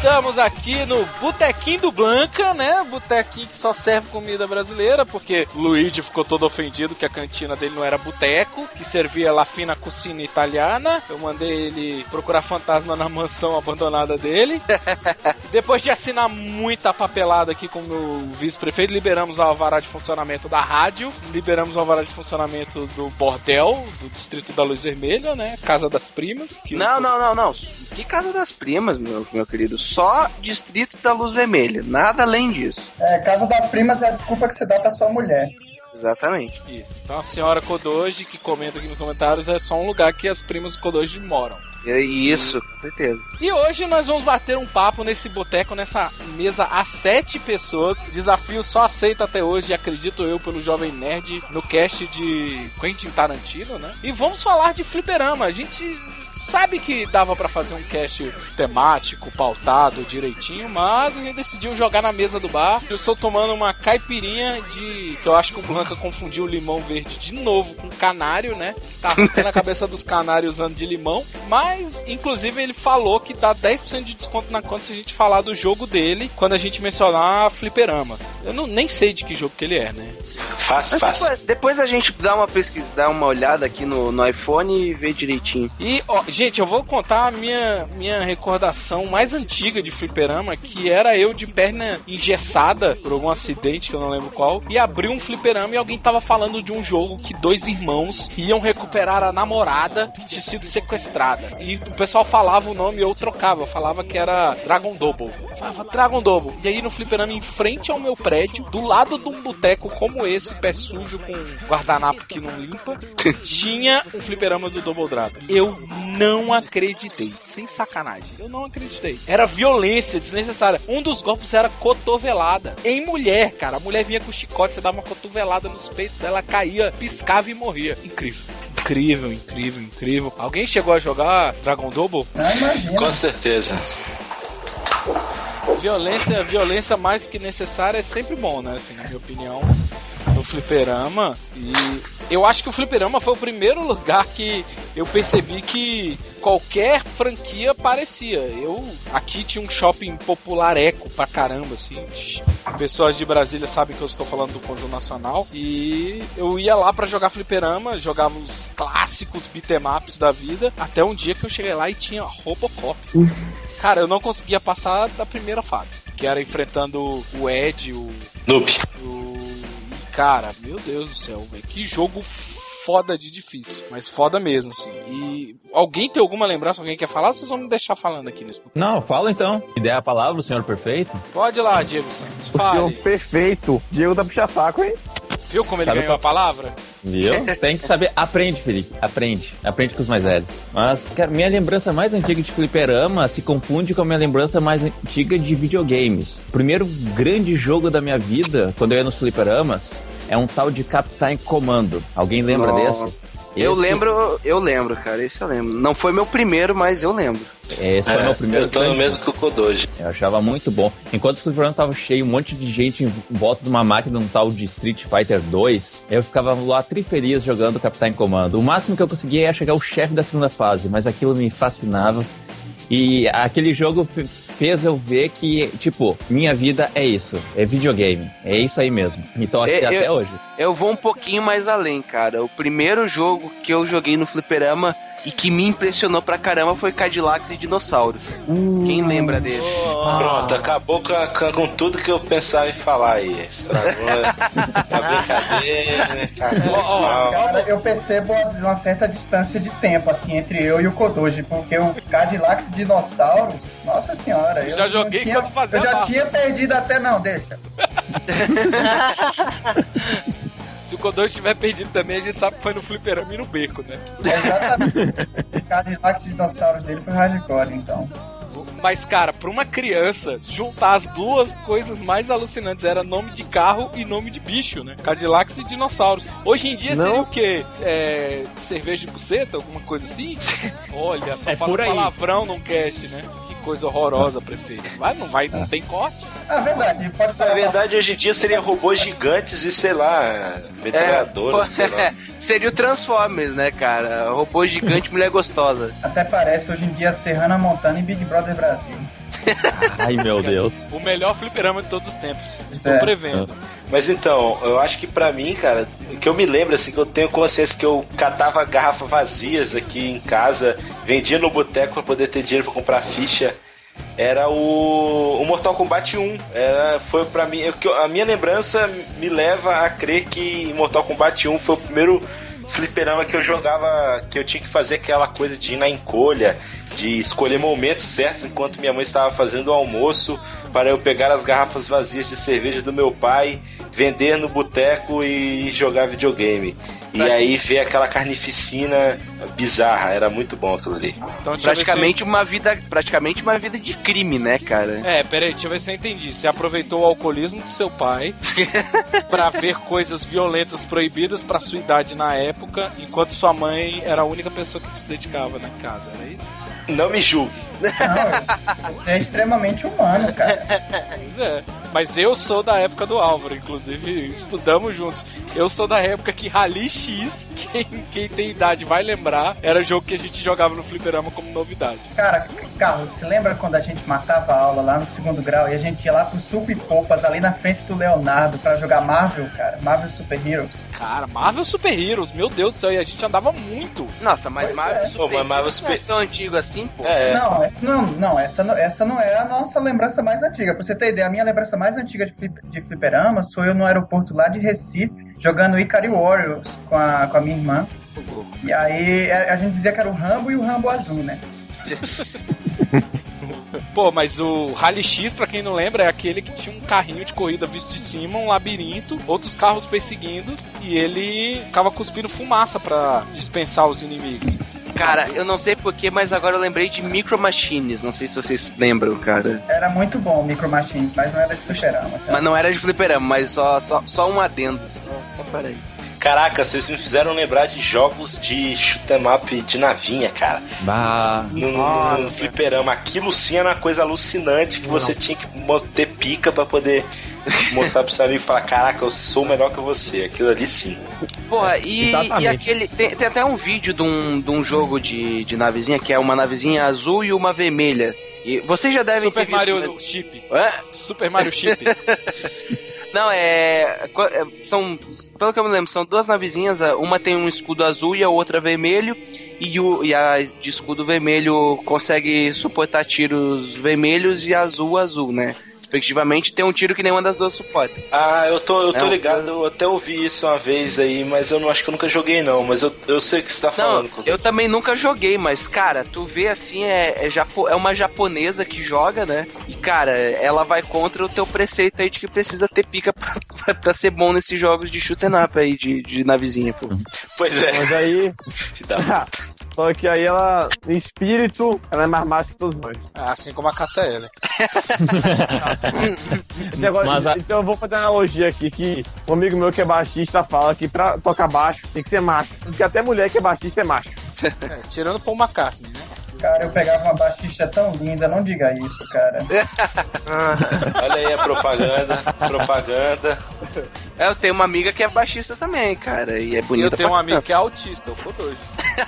Estamos aqui no Botequim do Blanca, né? Botequim que só serve comida brasileira, porque o Luigi ficou todo ofendido que a cantina dele não era boteco, que servia la fina cucina italiana. Eu mandei ele procurar fantasma na mansão abandonada dele. Depois de assinar muita papelada aqui com o meu vice-prefeito, liberamos o alvará de funcionamento da rádio, liberamos o alvará de funcionamento do bordel, do Distrito da Luz Vermelha, né? Casa das Primas. Não. Que Casa das Primas, meu querido? Só Distrito da Luz Vermelha, nada além disso. Casa das Primas é a desculpa que você dá pra sua mulher. Exatamente. Isso. Então a senhora Kodoji, que comenta aqui nos comentários, é só um lugar que as primas Kodoji moram. Isso, com certeza. E hoje nós vamos bater um papo nesse boteco, nessa mesa a 7 pessoas. Desafio só aceito até hoje, acredito eu, pelo Jovem Nerd, no cast de Quentin Tarantino, né? E vamos falar de fliperama. A gente sabe que dava pra fazer um cast temático, pautado direitinho, mas a gente decidiu jogar na mesa do bar. Eu estou tomando uma caipirinha que eu acho que o Blanca confundiu o limão verde de novo com canário, né? Tá arrancando a cabeça dos canários usando de limão, mas inclusive ele falou que dá 10% de desconto na conta se a gente falar do jogo dele quando a gente mencionar fliperamas. Eu nem sei de que jogo que ele é, né? Fácil. Depois a gente dá uma pesquisa, dá uma olhada aqui no iPhone e vê direitinho. E, gente, eu vou contar a minha recordação mais antiga de fliperama, que era eu de perna engessada por algum acidente que eu não lembro qual, e abri um fliperama e alguém tava falando de um jogo que 2 irmãos iam recuperar a namorada que tinha sido sequestrada. E o pessoal falava o nome e eu trocava. Eu falava que era Dragon Double. Eu falava Dragon Double. E aí no fliperama em frente ao meu prédio, do lado de um boteco como esse, pé sujo com guardanapo que não limpa, tinha um fliperama do Double Dragon. Eu não acreditei. Sem sacanagem. Eu não acreditei. Era violência desnecessária. Um dos golpes era cotovelada. Em mulher, cara. A mulher vinha com chicote, você dava uma cotovelada nos peitos dela, caía, piscava e morria. Incrível. Incrível. Alguém chegou a jogar Dragon Double? Com certeza. Violência mais do que necessária é sempre bom, né? Assim, na minha opinião, no fliperama. E eu acho que o fliperama foi o primeiro lugar que eu percebi que qualquer franquia parecia. Aqui tinha um shopping popular eco pra caramba, assim. Pessoas de Brasília sabem que eu estou falando do Conjunto Nacional. E eu ia lá pra jogar fliperama, jogava os clássicos beat'em-ups da vida, até um dia que eu cheguei lá e tinha Robocop. Cara, eu não conseguia passar da primeira fase, que era enfrentando o Ed, o Noob. Cara, meu Deus do céu, velho, que jogo foda de difícil, mas foda mesmo, assim. E alguém tem alguma lembrança? Alguém quer falar? Vocês vão me deixar falando aqui nesse... Não, fala então. Me dê a palavra, o senhor perfeito. Pode ir lá, Diego Santos, fale. O senhor perfeito. Diego tá puxa-saco, hein? Viu como ele ganhou a palavra? Viu? Tem que saber. Aprende, Felipe. Aprende com os mais velhos. Mas, cara, minha lembrança mais antiga de fliperama se confunde com a minha lembrança mais antiga de videogames. O primeiro grande jogo da minha vida, quando eu ia nos fliperamas, é um tal de Captain Commando. Alguém lembra desse? Eu lembro, cara. Esse eu lembro. Não foi meu primeiro, mas eu lembro. Esse foi meu primeiro. Eu tô no mesmo que o Kodoji. Eu achava muito bom. Enquanto os fliperamas estavam cheios, um monte de gente em volta de uma máquina, um tal de Street Fighter 2, eu ficava lá trifeliz jogando Captain Commando. O máximo que eu conseguia era chegar ao chefe da segunda fase, mas aquilo me fascinava. E aquele jogo fez eu ver que, tipo, minha vida é isso, é videogame, é isso aí mesmo. E tô aqui até hoje. Eu vou um pouquinho mais além, cara. O primeiro jogo que eu joguei no fliperama e que me impressionou pra caramba foi Cadillacs e Dinossauros. Quem lembra desse? Pronto, acabou com tudo que eu pensava em falar aí. Estragou a brincadeira, né? Cara, eu percebo uma certa distância de tempo, assim, entre eu e o Kodoji, porque o Cadillacs e Dinossauros, nossa senhora. Eu já joguei quando fazia. Eu já tinha perdido até, não, deixa. Se o Kodoji estiver perdido também, a gente sabe que foi no fliperama e no beco, né? Exatamente. O Cadillac e Dinossauros dele foi hardcore, então. Mas, cara, pra uma criança, juntar as duas coisas mais alucinantes era nome de carro e nome de bicho, né? Cadillacs e dinossauros. Hoje em dia seria o quê? Cerveja de buceta? Alguma coisa assim? Olha, só fala palavrão num cast, né? Coisa horrorosa, prefeito. Não tem corte. É verdade, pode falar. Na verdade, hoje em dia seria robôs gigantes e, sei lá, metralhadoras, sei lá. Seria o Transformers, né, cara? Robô gigante, mulher gostosa. Até parece hoje em dia Serrana Montana e Big Brother Brasil. Ai, meu Deus. O melhor fliperama de todos os tempos. Estou prevendo. Mas então, eu acho que pra mim, cara, que eu me lembro, assim, que eu tenho consciência que eu catava garrafas vazias aqui em casa, vendia no boteco pra poder ter dinheiro pra comprar ficha, era o Mortal Kombat 1. Foi pra mim, a minha lembrança me leva a crer que Mortal Kombat 1 foi o primeiro fliperama que eu jogava, que eu tinha que fazer aquela coisa de ir na encolha, de escolher momentos certos enquanto minha mãe estava fazendo o almoço, para eu pegar as garrafas vazias de cerveja do meu pai, vender no boteco e jogar videogame. E aí ver aquela carnificina bizarra, era muito bom aquilo ali. Então, praticamente uma vida de crime, né, cara? Peraí, deixa eu ver se eu entendi. Você aproveitou o alcoolismo do seu pai pra ver coisas violentas proibidas pra sua idade na época, enquanto sua mãe era a única pessoa que se dedicava na casa, era isso? Não me julgue. Não, você é extremamente humano, cara. Pois é. Mas eu sou da época do Álvaro, inclusive estudamos juntos. Eu sou da época que Rally X, quem tem idade vai lembrar, era jogo que a gente jogava no fliperama como novidade. Cara, Carlos, você lembra quando a gente matava a aula lá no 2º grau e a gente ia lá pro Suco e Popas ali na frente do Leonardo pra jogar Marvel, cara? Marvel Super Heroes. Cara, Marvel Super Heroes, meu Deus do céu, e a gente andava muito. Nossa, mas Marvel Super Heroes não é tão antigo assim, pô. Essa não é a nossa lembrança mais antiga. Pra você ter ideia, a minha lembrança mais antiga de fliperama sou eu no aeroporto lá de Recife, jogando Ikari Warriors com a minha irmã. E aí a gente dizia que era o Rambo e o Rambo azul, né? Pô, mas o Rally X, pra quem não lembra, é aquele que tinha um carrinho de corrida visto de cima, um labirinto, outros carros perseguindo, e ele ficava cuspindo fumaça pra dispensar os inimigos. Cara, eu não sei porquê, mas agora eu lembrei de Micro Machines. Não sei se vocês lembram, cara. Era muito bom o Micro Machines, mas não era de fliperama. Tá? Mas não era de fliperama, mas só um adendo. Só para isso. Caraca, vocês me fizeram lembrar de jogos de shoot 'em up de navinha, cara. No fliperama. Aquilo sim era uma coisa alucinante, que você tinha que ter pica pra poder mostrar pro seu amigo e falar, caraca, eu sou melhor que você. Aquilo ali sim. Porra, e aquele... Tem até um vídeo de um jogo de navezinha, que é uma navezinha azul e uma vermelha. E vocês já devem ter visto... Mario Chip. Super Mario Chip. Não, são, pelo que eu me lembro, são duas navezinhas, uma tem um escudo azul e a outra vermelho, e a de escudo vermelho consegue suportar tiros vermelhos e azul, né? Respectivamente, tem um tiro que nenhuma das duas suporta. Eu tô ligado, eu até ouvi isso uma vez aí, mas eu não acho que eu nunca joguei não, mas eu sei o que você tá falando. Não, eu também nunca joguei, mas cara, tu vê assim, é uma japonesa que joga, né? E cara, ela vai contra o teu preceito aí de que precisa ter pica pra ser bom nesses jogos de shoot 'em up aí, de navezinha, pô. Pois é. Mas aí... Só que aí ela, em espírito, ela é mais massa que todos nós. Assim como a KCL. Então eu vou fazer uma analogia aqui, que um amigo meu que é baixista fala que pra tocar baixo tem que ser macho. Porque até mulher que é baixista é macho. Tirando Paul McCartney, né? Cara, eu pegava uma baixista tão linda, não diga isso, cara. Olha aí a propaganda. Eu tenho uma amiga que é baixista também, cara, e é bonita. Eu tenho um amigo que é autista, eu fui doido.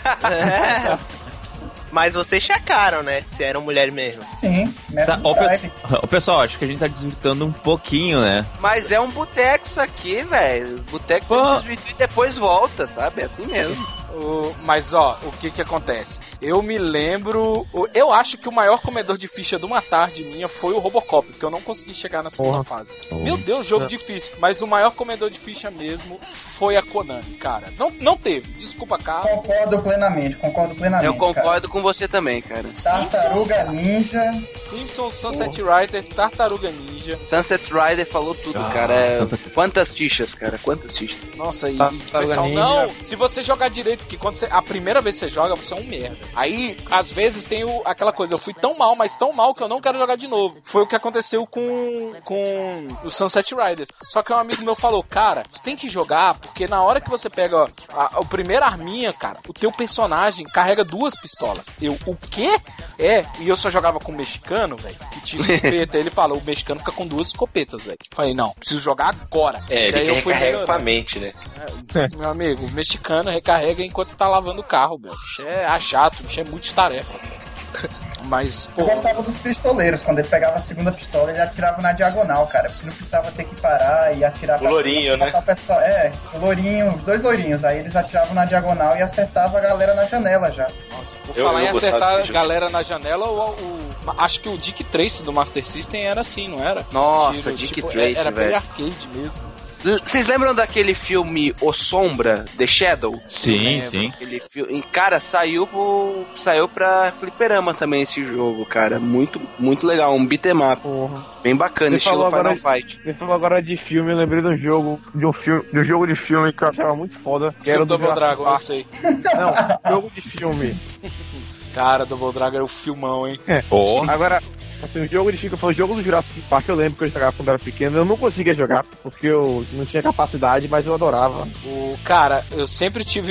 Mas vocês checaram, né? Se eram mulher mesmo. Sim, tá, pessoal, acho que a gente tá desvirtuando um pouquinho, né? Mas é um boteco isso aqui, velho. Boteco você desvirtua e depois volta, sabe? É assim mesmo. Mas ó, o que acontece? Eu me lembro... Eu acho que o maior comedor de ficha de uma tarde minha foi o Robocop, porque eu não consegui chegar na segunda fase. Meu Deus, jogo difícil. Mas o maior comedor de ficha mesmo foi a Konami, cara. Não teve. Desculpa, cara. Concordo plenamente. Eu concordo com você também, cara. Tartaruga Ninja. Simpsons, Sunset Rider, Tartaruga Ninja. Sunset Rider falou tudo, cara. Quantas fichas, cara? Quantas fichas? Nossa, e pessoal, não. Se você jogar direito, porque quando a primeira vez que você joga, você é um merda. Aí, às vezes, tem aquela coisa, eu fui tão mal, mas tão mal que eu não quero jogar de novo. Foi o que aconteceu com o Sunset Riders. Só que um amigo meu falou, cara, você tem que jogar, porque na hora que você pega a primeira arminha, cara, o teu personagem carrega 2 pistolas. O quê? E eu só jogava com o mexicano, velho, que tinha escopeta. Ele falou, o mexicano fica com 2 escopetas, velho. Falei, não, preciso jogar agora. Ele recarrega com a mente, né? Meu amigo, o mexicano recarrega enquanto tá lavando o carro, meu. O bicho é chato, o bicho é multitarefa. Mas, Eu gostava dos pistoleiros. Quando ele pegava a segunda pistola, ele atirava na diagonal, cara. Você não precisava ter que parar e atirar... O lourinho, né? O lourinho, os dois lourinhos. Aí eles atiravam na diagonal e acertavam a galera na janela já. Nossa, por falar em acertar a galera na janela, acho que o Dick Tracy do Master System era assim, não era? Nossa, Dick Tracy, era velho. bem arcade mesmo. Vocês lembram daquele filme O Sombra, The Shadow? Sim, sim. Aquele filme, cara, saiu pra fliperama também esse jogo, cara. Muito, muito legal, um beat'em up. Bem bacana, estilo Final Fight. Você falou agora de filme, eu lembrei de um jogo de filme que eu achava muito foda. Que era o Double Dragon, eu sei. Não, jogo de filme. Cara, Double Dragon era o filmão, hein? Agora, assim, o jogo de filme, o jogo do Jurassic Park, eu lembro que eu jogava quando era pequeno, eu não conseguia jogar, porque eu não tinha capacidade, mas eu adorava. Cara, eu sempre tive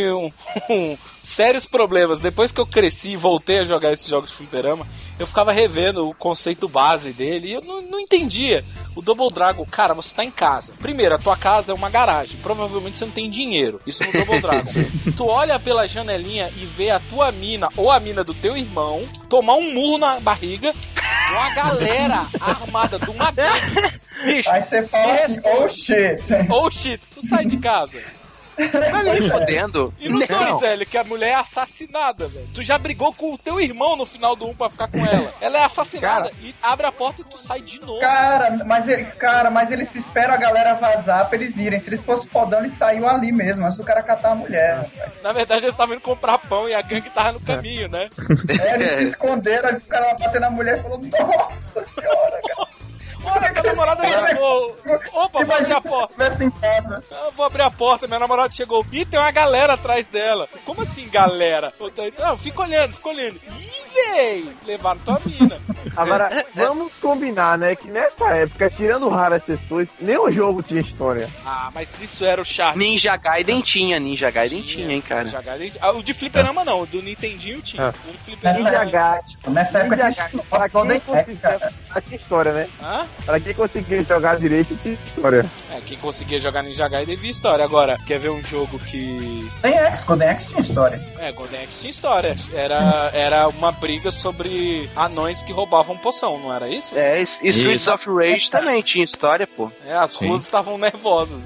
sérios problemas. Depois que eu cresci e voltei a jogar esses jogos de fliperama, eu ficava revendo o conceito base dele e eu não entendia. O Double Dragon, cara, você tá em casa. Primeiro, a tua casa é uma garagem. Provavelmente você não tem dinheiro. Isso no Double Dragon. Tu olha pela janelinha e vê a tua mina ou a mina do teu irmão tomar um murro na barriga de uma galera armada de uma gangue. Bicho, aí você fala assim, oh shit. Oh shit, tu sai de casa. Tá nem fodendo. E no 2, velho, que a mulher é assassinada, velho. Tu já brigou com o teu irmão no final do 1 pra ficar com ela. Ela é assassinada e abre a porta e tu sai de novo. Cara, mas eles esperam a galera vazar pra eles irem. Se eles fossem fodão, eles saíam ali mesmo, antes do cara catar a mulher, rapaz. Na verdade, eles estavam indo comprar pão e a gangue tava no caminho, né? Eles se esconderam, aí o cara bateu na mulher e falou, nossa senhora, cara. Olha, minha namorada chegou. Opa, vou abrir a porta. Se em casa. Eu vou abrir a porta, minha namorada chegou. Ih, tem uma galera atrás dela. Como assim, galera? Não, fica olhando. Ih, véi, levaram tua mina. Agora, vamos combinar, né, que nessa época, tirando raras exceções, nenhum jogo tinha história. Ah, mas isso era o charme. Ninja Gaiden tinha, hein, cara. Ninja Gaiden. O de fliperama não, o do Nintendinho tinha. O do fliperama Ninja Gaiden. Nessa época tinha Golden Axe, cara. Tinha história, né? Hã? Pra quem conseguia jogar direito, tinha história. Quem conseguia jogar Ninja Gaiden via história. Agora, quer ver um jogo que... Golden Axe tinha história. Golden Axe tinha história. Era uma briga sobre anões que roubavam poção, não era isso? Streets of Rage também tinha história, pô. As ruas estavam nervosas.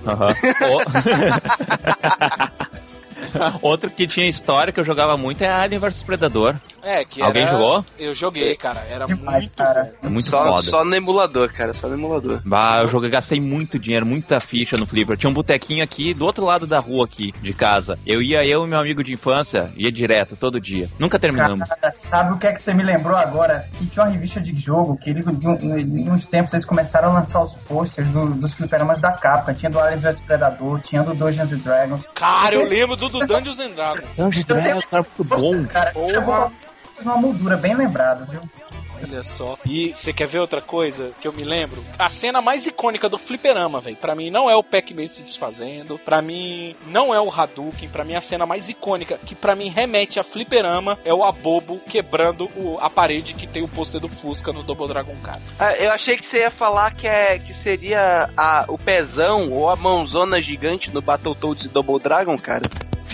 Outro que tinha história que eu jogava muito é Alien vs Predador. Alguém jogou? Eu joguei, cara. Era demais, muito cara. Muito foda. Só no emulador, cara. Só no emulador. Eu gastei muito dinheiro, muita ficha no Flipper. Tinha um botequinho aqui do outro lado da rua aqui, de casa. Eu e meu amigo de infância, ia direto, todo dia. Nunca terminamos. Cara, sabe o que é que você me lembrou agora? Que tinha uma revista de jogo que em uns tempos eles começaram a lançar os posters dos fliperamas da Capcom. Tinha do Alien vs Predador, tinha do Dungeons and Dragons. Cara, eu lembro do Dungeons and Dragons. Dungeons and Dragons, cara, muito bom. Cara, eu vou colocar uma moldura bem lembrada, viu? Olha só. E você quer ver outra coisa que eu me lembro? A cena mais icônica do fliperama, velho. Pra mim não é o Pac-Man se desfazendo. Pra mim não é o Hadouken. Pra mim a cena mais icônica, que pra mim remete a fliperama, é o Abobo quebrando a parede que tem o pôster do Fusca no Double Dragon Kart. Eu achei que você ia falar que seria o pezão ou a mãozona gigante no Battletoads e Double Dragon, cara.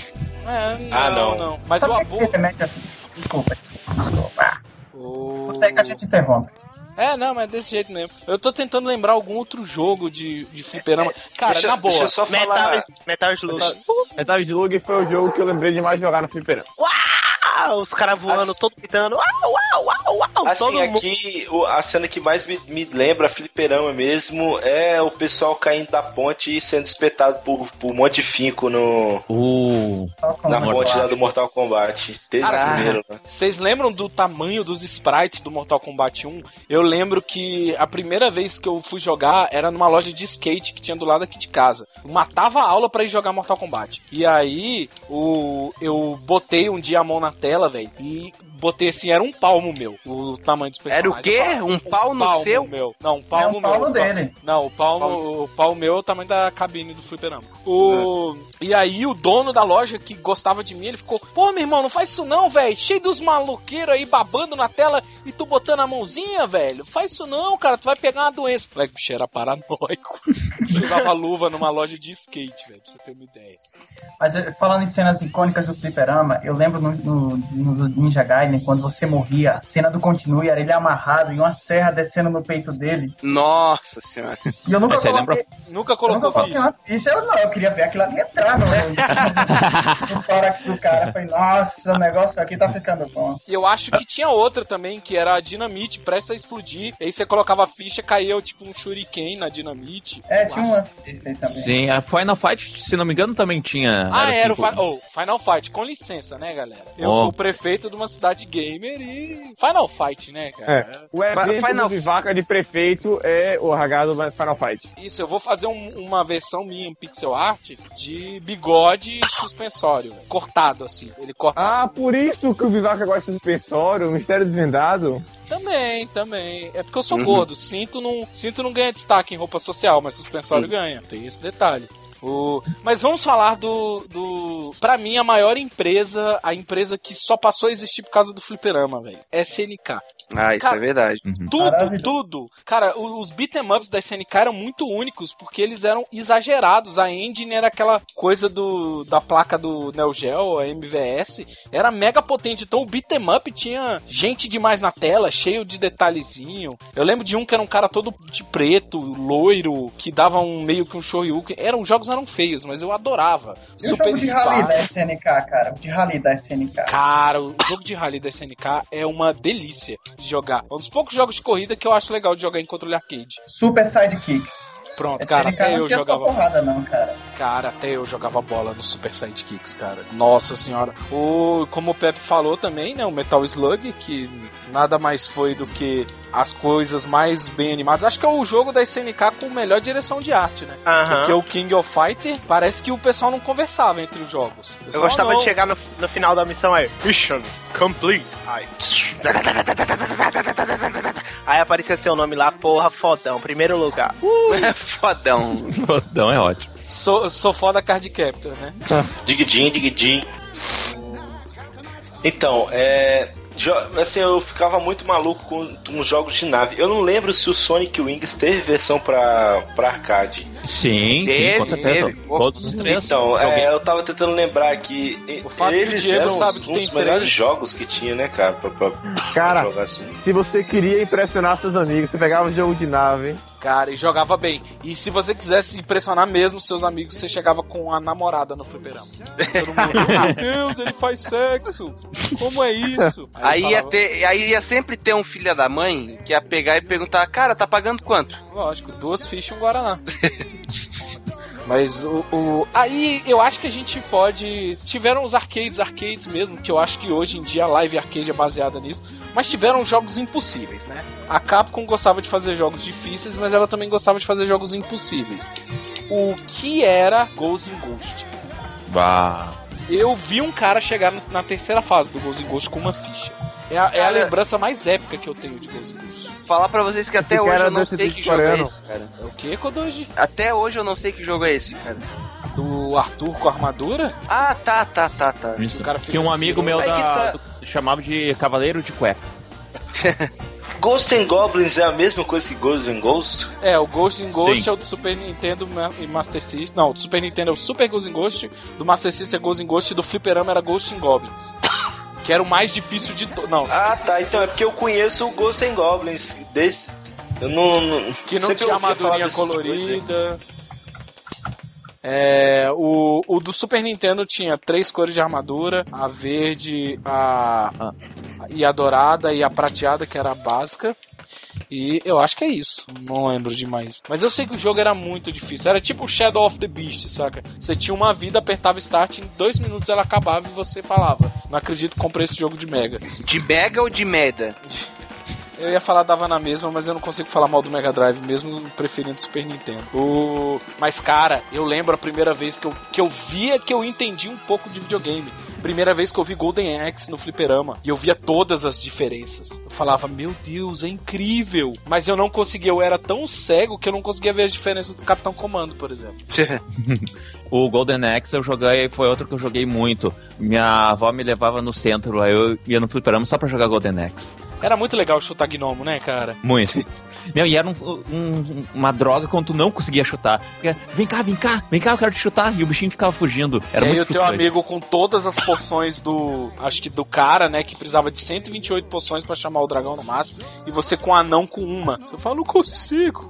Não. Mas sabe o Abobo... Desculpa. Até que a gente interrompe. Mas é desse jeito mesmo. Eu tô tentando lembrar algum outro jogo de fliperama. Cara, na boa. Deixa eu só falar. Metal Slug. Metal Slug foi o jogo que eu lembrei de mais jogar no fliperama. Os caras voando, todo gritando. Uau. Assim, todo aqui, a cena que mais me lembra fliperama mesmo é o pessoal caindo da ponte e sendo espetado por um monte de finco na ponte lá do Mortal Kombat. Desde o primeiro, né? Vocês lembram do tamanho dos sprites do Mortal Kombat 1? Eu lembro que a primeira vez que eu fui jogar era numa loja de skate que tinha do lado aqui de casa. Eu matava a aula pra ir jogar Mortal Kombat. E aí, eu botei um dia a mão na tela, velho, e botei assim, era um palmo meu, o tamanho dos personagens. Era o quê? Um pau no seu? Meu. Não, um palmo meu. Palmo dele. Não, o palmo meu é o tamanho da cabine do fliperama. E aí o dono da loja que gostava de mim, ele ficou, pô, meu irmão, não faz isso não, velho, cheio dos maloqueiros aí babando na tela e tu botando a mãozinha, velho, faz isso não, cara, tu vai pegar uma doença. Moleque, bicho, era paranoico. Usava luva numa loja de skate, velho, pra você ter uma ideia. Mas falando em cenas icônicas do fliperama, eu lembro no Ninja Gaiden Raiden, quando você morria, a cena do continue era ele amarrado e uma serra descendo no peito dele. Nossa senhora. E eu nunca Mas você coloquei, Nunca eu colocou nunca coloquei ficha. uma ficha. Eu queria ver aquilo ali entrar no tórax do cara. Eu falei, nossa, o negócio aqui tá ficando bom. E eu acho que tinha outra também, que era a dinamite, prestes a explodir. E aí você colocava a ficha, caía tipo um shuriken na dinamite. Tinha um lance desse aí também. Sim, a Final Fight, se não me engano, também tinha. Ah, era assim, o Final Fight. Com licença, né, galera? Eu Oh. sou o prefeito de uma cidade gamer e... Final Fight, né, cara? O evento Final- do Vivaca de prefeito é o H do Final Fight. Isso, eu vou fazer uma versão minha em pixel art de bigode e suspensório. Cortado, assim. Ele corta. Ah, por isso que o Vivaca gosta de suspensório, mistério desvendado. Também. É porque eu sou gordo. Cinto não ganha destaque em roupa social, mas suspensório ganha. Tem esse detalhe. Mas vamos falar pra mim, a maior empresa, a empresa que só passou a existir por causa do fliperama, velho. SNK. Ah, isso Cara, é verdade. Tudo. Cara, os beat'em ups da SNK eram muito únicos porque eles eram exagerados. A engine era aquela coisa da placa do Neo Geo, a MVS, era mega potente. Então o beat'em up tinha gente demais na tela, cheio de detalhezinho. Eu lembro de um que era um cara todo de preto, loiro, que dava meio que um shoryuken. Os jogos eram feios, mas eu adorava. E o jogo de rally da SNK, cara? O de rally da SNK. Cara, o jogo de rally da SNK é uma delícia de jogar. É um dos poucos jogos de corrida que eu acho legal de jogar em controle arcade. Super Sidekicks. Pronto, cara, SNK até não eu tinha só jogava. porrada não, cara. Cara, até eu jogava bola no Super Sidekicks, cara. Nossa senhora. Como o Pepe falou também, né? O Metal Slug, que nada mais foi do que as coisas mais bem animadas. Acho que é o jogo da SNK com melhor direção de arte, né? Porque o King of Fighter, parece que o pessoal não conversava entre os jogos. Eu gostava de chegar no final da missão aí. Mission complete. Aí aparecia seu nome lá, porra, fodão, primeiro lugar. Fodão. Fodão é ótimo. Sou foda Card Captor, né? Digidin. Então, assim, eu ficava muito maluco com os jogos de nave. Eu não lembro se o Sonic Wings teve versão pra arcade. Sim, com certeza. Todos os três. Então, eu tava tentando lembrar que O fato que o eles Diego eram sabe que uns tem dos melhores três. jogos que tinha, né, cara? Pra Cara, jogar assim. se você queria impressionar seus amigos, você pegava um jogo de nave. Cara, e jogava bem. E se você quisesse impressionar mesmo seus amigos, você chegava com a namorada no fliperama. Todo mundo, meu Deus, ele faz sexo. Como é isso? Aí falava, ia sempre ter um filho da mãe que ia pegar e perguntar, cara, tá pagando quanto? Lógico, 2 fichas e um Guaraná. Mas aí eu acho que a gente pode... Tiveram os arcades mesmo, que eu acho que hoje em dia a Live Arcade é baseada nisso. Mas tiveram jogos impossíveis, né? A Capcom gostava de fazer jogos difíceis, mas ela também gostava de fazer jogos impossíveis. O que era Ghosts in Ghost? Bah. Eu vi um cara chegar na terceira fase do Ghosts in Ghost com uma ficha. É a lembrança mais épica que eu tenho de Ghosts in Ghost. Falar pra vocês que até hoje eu não sei que jogo é esse, cara. É o que, Kodoji? Até hoje eu não sei que jogo é esse, cara. Do Arthur com a armadura? Ah, tá. Isso. O cara fica Tinha um amigo meu Aí que tá. chamava de Cavaleiro de Cueca. Ghosts and Goblins é a mesma coisa que Ghosts and Ghosts? É, o Ghost in Ghost Sim. é o do Super Nintendo e Master System. Não, do Super Nintendo é o Super Ghost in Ghost, do Master System é Ghost in Ghost e do Fliperama era Ghost in Goblins. Que era o mais difícil de todos. Não, Ah, tá. Então é porque eu conheço o Ghosts and Goblins. Eu não... que não sempre tinha ouvi falar armadurinha dessas coisas. colorida. O do Super Nintendo tinha 3 cores de armadura: a verde, e a dourada e a prateada, que era a básica. E eu acho que é isso. Não lembro demais. Mas eu sei que o jogo era muito difícil. Era tipo Shadow of the Beast, saca? Você tinha uma vida, apertava Start, em 2 minutos ela acabava e você falava: não acredito que comprei esse jogo de Mega. De Mega ou de Meda? Eu ia falar dava na mesma, mas eu não consigo falar mal do Mega Drive, mesmo preferindo o Super Nintendo. Mas, cara, eu lembro a primeira vez que eu via que eu entendi um pouco de videogame. Primeira vez que eu vi Golden Axe no fliperama. E eu via todas as diferenças. Eu falava, meu Deus, é incrível. Mas eu não conseguia, eu era tão cego que eu não conseguia ver as diferenças do Capitão Comando, por exemplo. O Golden Axe eu joguei, foi outro que eu joguei muito. Minha avó me levava no centro, aí eu ia no fliperama só pra jogar Golden Axe. Era muito legal chutar gnomo, né, cara? Muito. Não, e era uma droga quando tu não conseguia chutar. Porque, vem cá, eu quero te chutar. E o bichinho ficava fugindo. Era e aí muito o teu frustrante. amigo com todas as poções acho que do cara, né, que precisava de 128 poções pra chamar o dragão no máximo, e você com o anão com uma. Você fala, não consigo.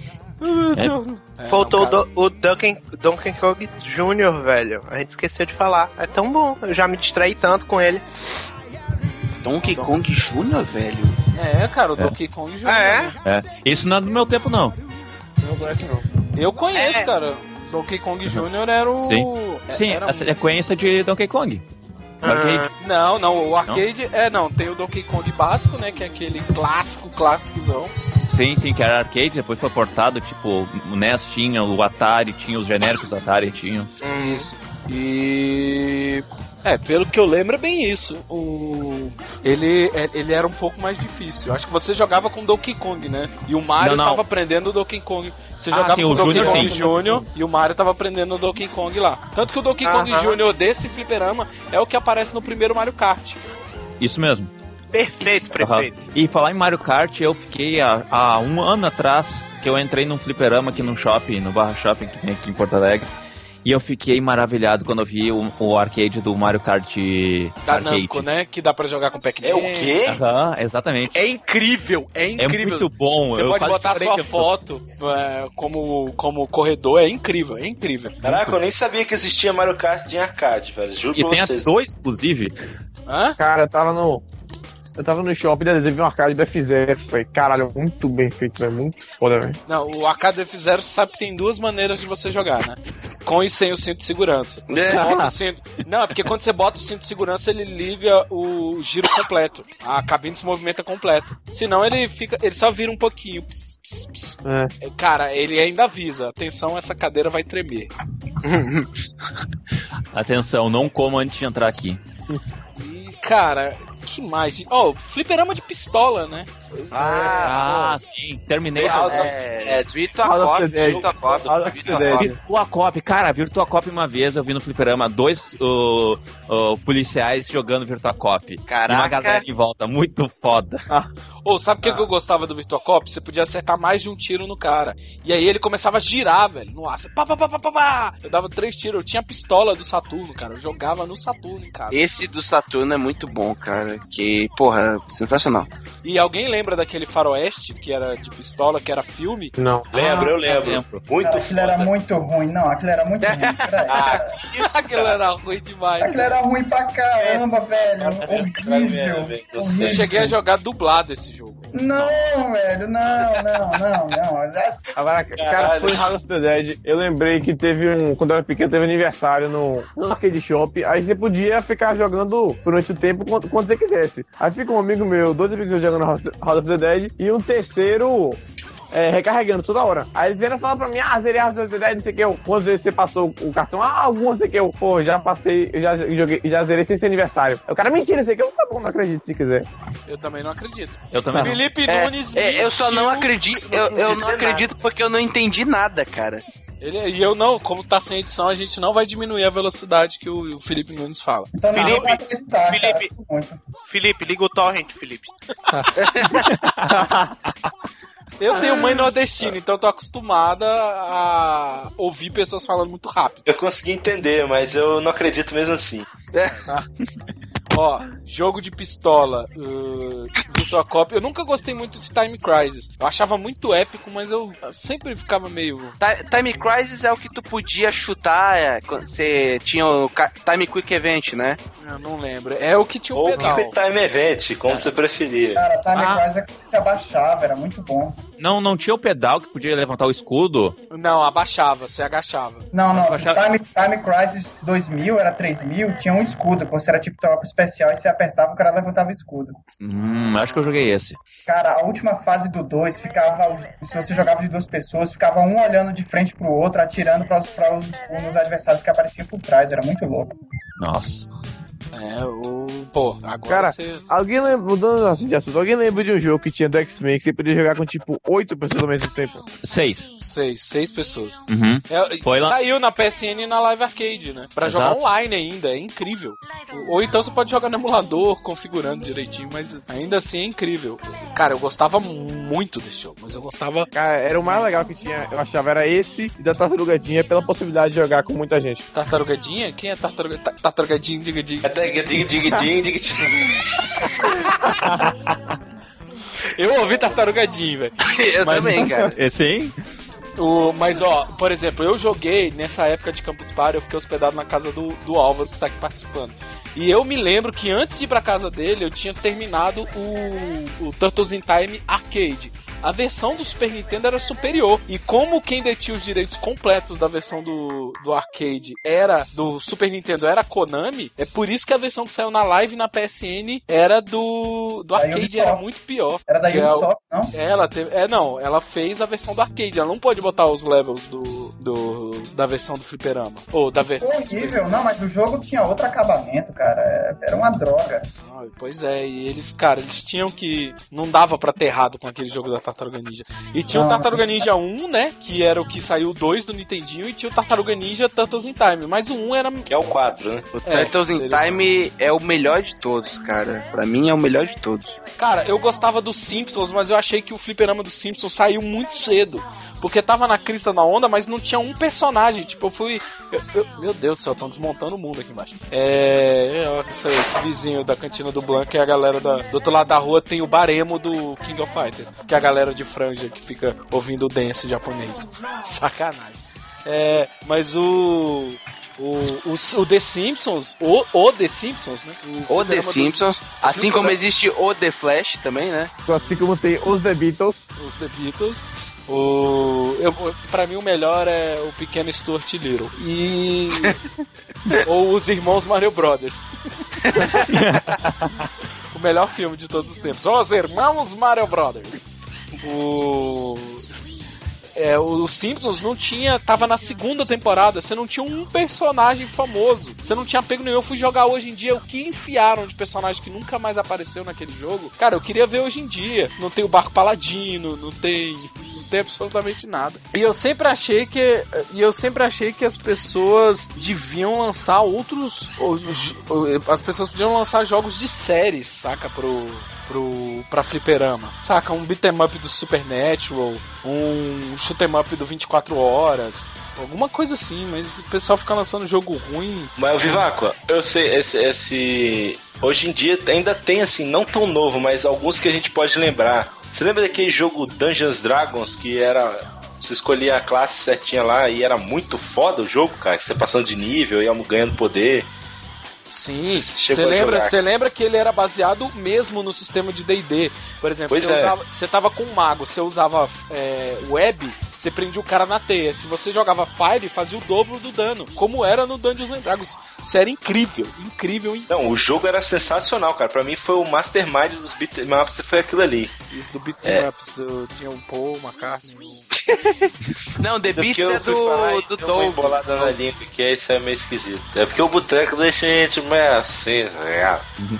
Faltou o Donkey Kong Jr., velho. A gente esqueceu de falar. É tão bom, eu já me distraí tanto com ele. Donkey Kong Jr., velho? É, cara, o Donkey Kong Jr. Isso não é do meu tempo, não. Não conhece, não. Eu conheço, cara. Donkey Kong Jr. era o... Sim, era a sequência de Donkey Kong. Arcade. Não, o arcade tem o Donkey Kong básico, né, que é aquele clássicozão. Sim, que era arcade, depois foi portado, tipo, o NES tinha, o Atari tinha, os genéricos do Atari tinham. Isso. E... pelo que eu lembro é bem isso. Ele era um pouco mais difícil. Acho que você jogava com Donkey Kong, né? E o Mario tava aprendendo o Donkey Kong. Você jogava com o Donkey Kong Jr. e o Mario tava aprendendo o Donkey Kong lá. Tanto que o Donkey Kong Jr. desse fliperama é o que aparece no primeiro Mario Kart. Isso mesmo. Perfeito. E falar em Mario Kart, eu fiquei há um ano atrás que eu entrei num fliperama aqui no shopping, no Barra Shopping, que tem aqui em Porto Alegre. E eu fiquei maravilhado quando eu vi o arcade do Mario Kart da arcade. Namco, né? Que dá pra jogar com Pac-Man. É o quê? Exatamente. É incrível. É muito bom. Você pode botar sua foto como corredor. É incrível. Caraca, eu nem sabia que existia Mario Kart em arcade, velho. Juro pra vocês. E tem a 2, inclusive. Cara, eu tava no shopping e vi um arcade do F0. Falei, caralho, muito bem feito, velho. Muito foda, velho. Não, o arcade do F0 sabe que tem duas maneiras de você jogar, né? Com e sem o cinto de segurança. Você bota o cinto... Não, é porque quando você bota o cinto de segurança, ele liga o giro completo. A cabine se movimenta completo. Senão ele só vira um pouquinho. Pss, pss, pss. Cara, ele ainda avisa. Atenção, essa cadeira vai tremer. Atenção, não coma antes de entrar aqui. E, cara... Que mais? Fliperama de pistola, né? Sim. Terminei. Virtua Cop. Cara, Virtua Cop uma vez eu vi no fliperama 2 policiais jogando Virtua Cop. Caraca. E uma galera em volta. Muito foda. Sabe o que eu gostava do Virtua Cop? Você podia acertar mais de um tiro no cara. E aí ele começava a girar, velho, no ar. Pá. Eu dava 3 tiros. Eu tinha a pistola do Saturno, cara. Eu jogava no Saturno em casa. Esse do Saturno é muito bom, cara. Que, porra, sensacional. E alguém lembra daquele faroeste que era de pistola, que era filme? Não. Eu lembro. Muito foda. Aquilo era muito ruim. Não, aquilo era muito ruim. Aquilo era ruim demais. Aquilo era ruim pra caramba, velho. Horrível. Eu cheguei a jogar dublado esse jogo. Não, velho, não. Agora, cara, foi House of the Dead. Eu lembrei que quando eu era pequeno, teve aniversário no Arcade Shop. Aí você podia ficar jogando durante o tempo quando você quisesse. Aí fica um amigo meu, 2 amigos meus jogando House of the Dead e um terceiro recarregando toda hora. Aí eles vieram falar pra mim, zerei House of the Dead, não sei o que. Quantas vezes você passou o cartão? Algumas, não sei o que. Pô, já passei, já joguei, já zerei sem ser aniversário. O cara, mentira, sei que eu tá bom, não acredito se quiser. Eu também não acredito. Eu também não. Felipe Nunes. Eu só não acredito. Eu não acredito porque eu não entendi nada, cara. E eu não, como tá sem edição, a gente não vai diminuir a velocidade que o Felipe Nunes fala. Então, Felipe, liga o torrent, Felipe. Eu tenho mãe nordestina, então eu tô acostumada a ouvir pessoas falando muito rápido. Eu consegui entender, mas eu não acredito mesmo assim. Jogo de pistola, Virtua Cop. Eu nunca gostei muito de Time Crisis. Eu achava muito épico, mas eu sempre ficava meio... Time Crisis é o que tu podia chutar quando você tinha o Time Quick Event, né? Eu não lembro. É o que tinha o pedal. Ou Time Event, como você preferia. Cara, Time Crisis é que você se abaixava, era muito bom. Não tinha o pedal que podia levantar o escudo? Não, abaixava, você agachava. Não. Time Crisis 2000, era 3000, tinha um escudo. Você era tipo tropa especial e você apertava, o cara levantava o escudo. Acho que eu joguei esse. Cara, a última fase do 2 ficava... Se você jogava de 2 pessoas, ficava um olhando de frente pro outro, atirando para os adversários que apareciam por trás. Era muito louco. Nossa. Pô, agora Cara, alguém lembra, mudando assim de assunto, alguém lembra de um jogo que tinha do X-Men que você podia jogar com tipo 8 pessoas ao mesmo tempo? 6. Seis pessoas. Uhum. Foi lá. Saiu na PSN e na Live Arcade, né? Pra jogar online ainda, é incrível. Ou então você pode jogar no emulador, configurando direitinho, mas ainda assim é incrível. Cara, eu gostava muito desse jogo, mas eu gostava... Cara, era o mais legal que tinha, eu achava, era esse e da Tartarugadinha pela possibilidade de jogar com muita gente. Tartarugadinha? Quem é Tartarugadinha? Diga. Eu ouvi Tartarugadinho, velho. Eu também, cara. Sim? Mas, por exemplo, eu joguei nessa época de Campus Party, eu fiquei hospedado na casa do Álvaro, que está aqui participando. E eu me lembro que antes de ir pra casa dele, eu tinha terminado o Turtles in Time Arcade. A versão do Super Nintendo era superior. E como quem detinha os direitos completos da versão do arcade do Super Nintendo era a Konami, é por isso que a versão que saiu na Live na PSN era do arcade, era muito pior. Era da Ubisoft, não? Ela fez a versão do arcade. Ela não pode botar os levels da versão do fliperama. Ou da versão. Foi horrível, não, mas o jogo tinha outro acabamento, cara. Era uma droga. Pois é, e eles tinham que... Não dava pra ter errado com aquele jogo da Tartaruga Ninja. E tinha o Tartaruga Ninja 1, né? Que era o que saiu o 2 do Nintendinho. E tinha o Tartaruga Ninja Turtles in Time. Mas o 1 era... Que é o 4, né? O Turtles in Time é o melhor de todos, cara. Pra mim é o melhor de todos. Cara, eu gostava dos Simpsons, mas eu achei que o fliperama dos Simpsons saiu muito cedo. Porque tava na crista da onda, mas não tinha um personagem. Tipo, eu fui... meu Deus do céu, estão desmontando o mundo aqui embaixo. Esse vizinho da cantina do Blanco, e a galera do outro lado da rua tem o baremo do King of Fighters, que é a galera de franja que fica ouvindo o dance japonês. Sacanagem. Mas o The Simpsons, o The Simpsons, né? O The Simpsons, assim como existe o The Flash também, né? Assim como tem os The Beatles. Os The Beatles. Pra mim o melhor é o Pequeno Stuart Little. Ou os Irmãos Mario Brothers. O melhor filme de todos os tempos. Os Irmãos Mario Brothers. Os Simpsons não tinha... Tava na segunda temporada. Você não tinha um personagem famoso. Você não tinha pego nenhum. Eu fui jogar hoje em dia. O que enfiaram de personagem que nunca mais apareceu naquele jogo? Cara, eu queria ver hoje em dia. Não tem o Barco Paladino. Não tem absolutamente nada. E eu sempre achei que as pessoas deviam lançar as pessoas podiam lançar jogos de séries, saca? Pra fliperama, saca? Um beat'em up do Supernatural, um shoot'em up do 24 horas, alguma coisa assim, mas o pessoal fica lançando jogo ruim. Mas, Vivaco, eu sei, esse hoje em dia ainda tem, assim, não tão novo, mas alguns que a gente pode lembrar. Você lembra daquele jogo Dungeons Dragons, que era... Você escolhia a classe certinha lá e era muito foda o jogo, cara? Você passando de nível, ia ganhando poder. Sim, você lembra que ele era baseado mesmo no sistema de D&D. Por exemplo, você tava com um mago, você usava web, você prendia o cara na teia. Se você jogava Fire, fazia o dobro do dano, como era no Dungeons & Dragons. Isso era incrível. Não, o jogo era sensacional, cara. Pra mim foi o mastermind dos beat'em ups, foi aquilo ali. Isso do beat'em ups, tinha o Paul McCartney. Não, The Beats é do Doug. Bolada na língua, que isso é meio esquisito. É porque o boteco deixa a gente meio assim, né?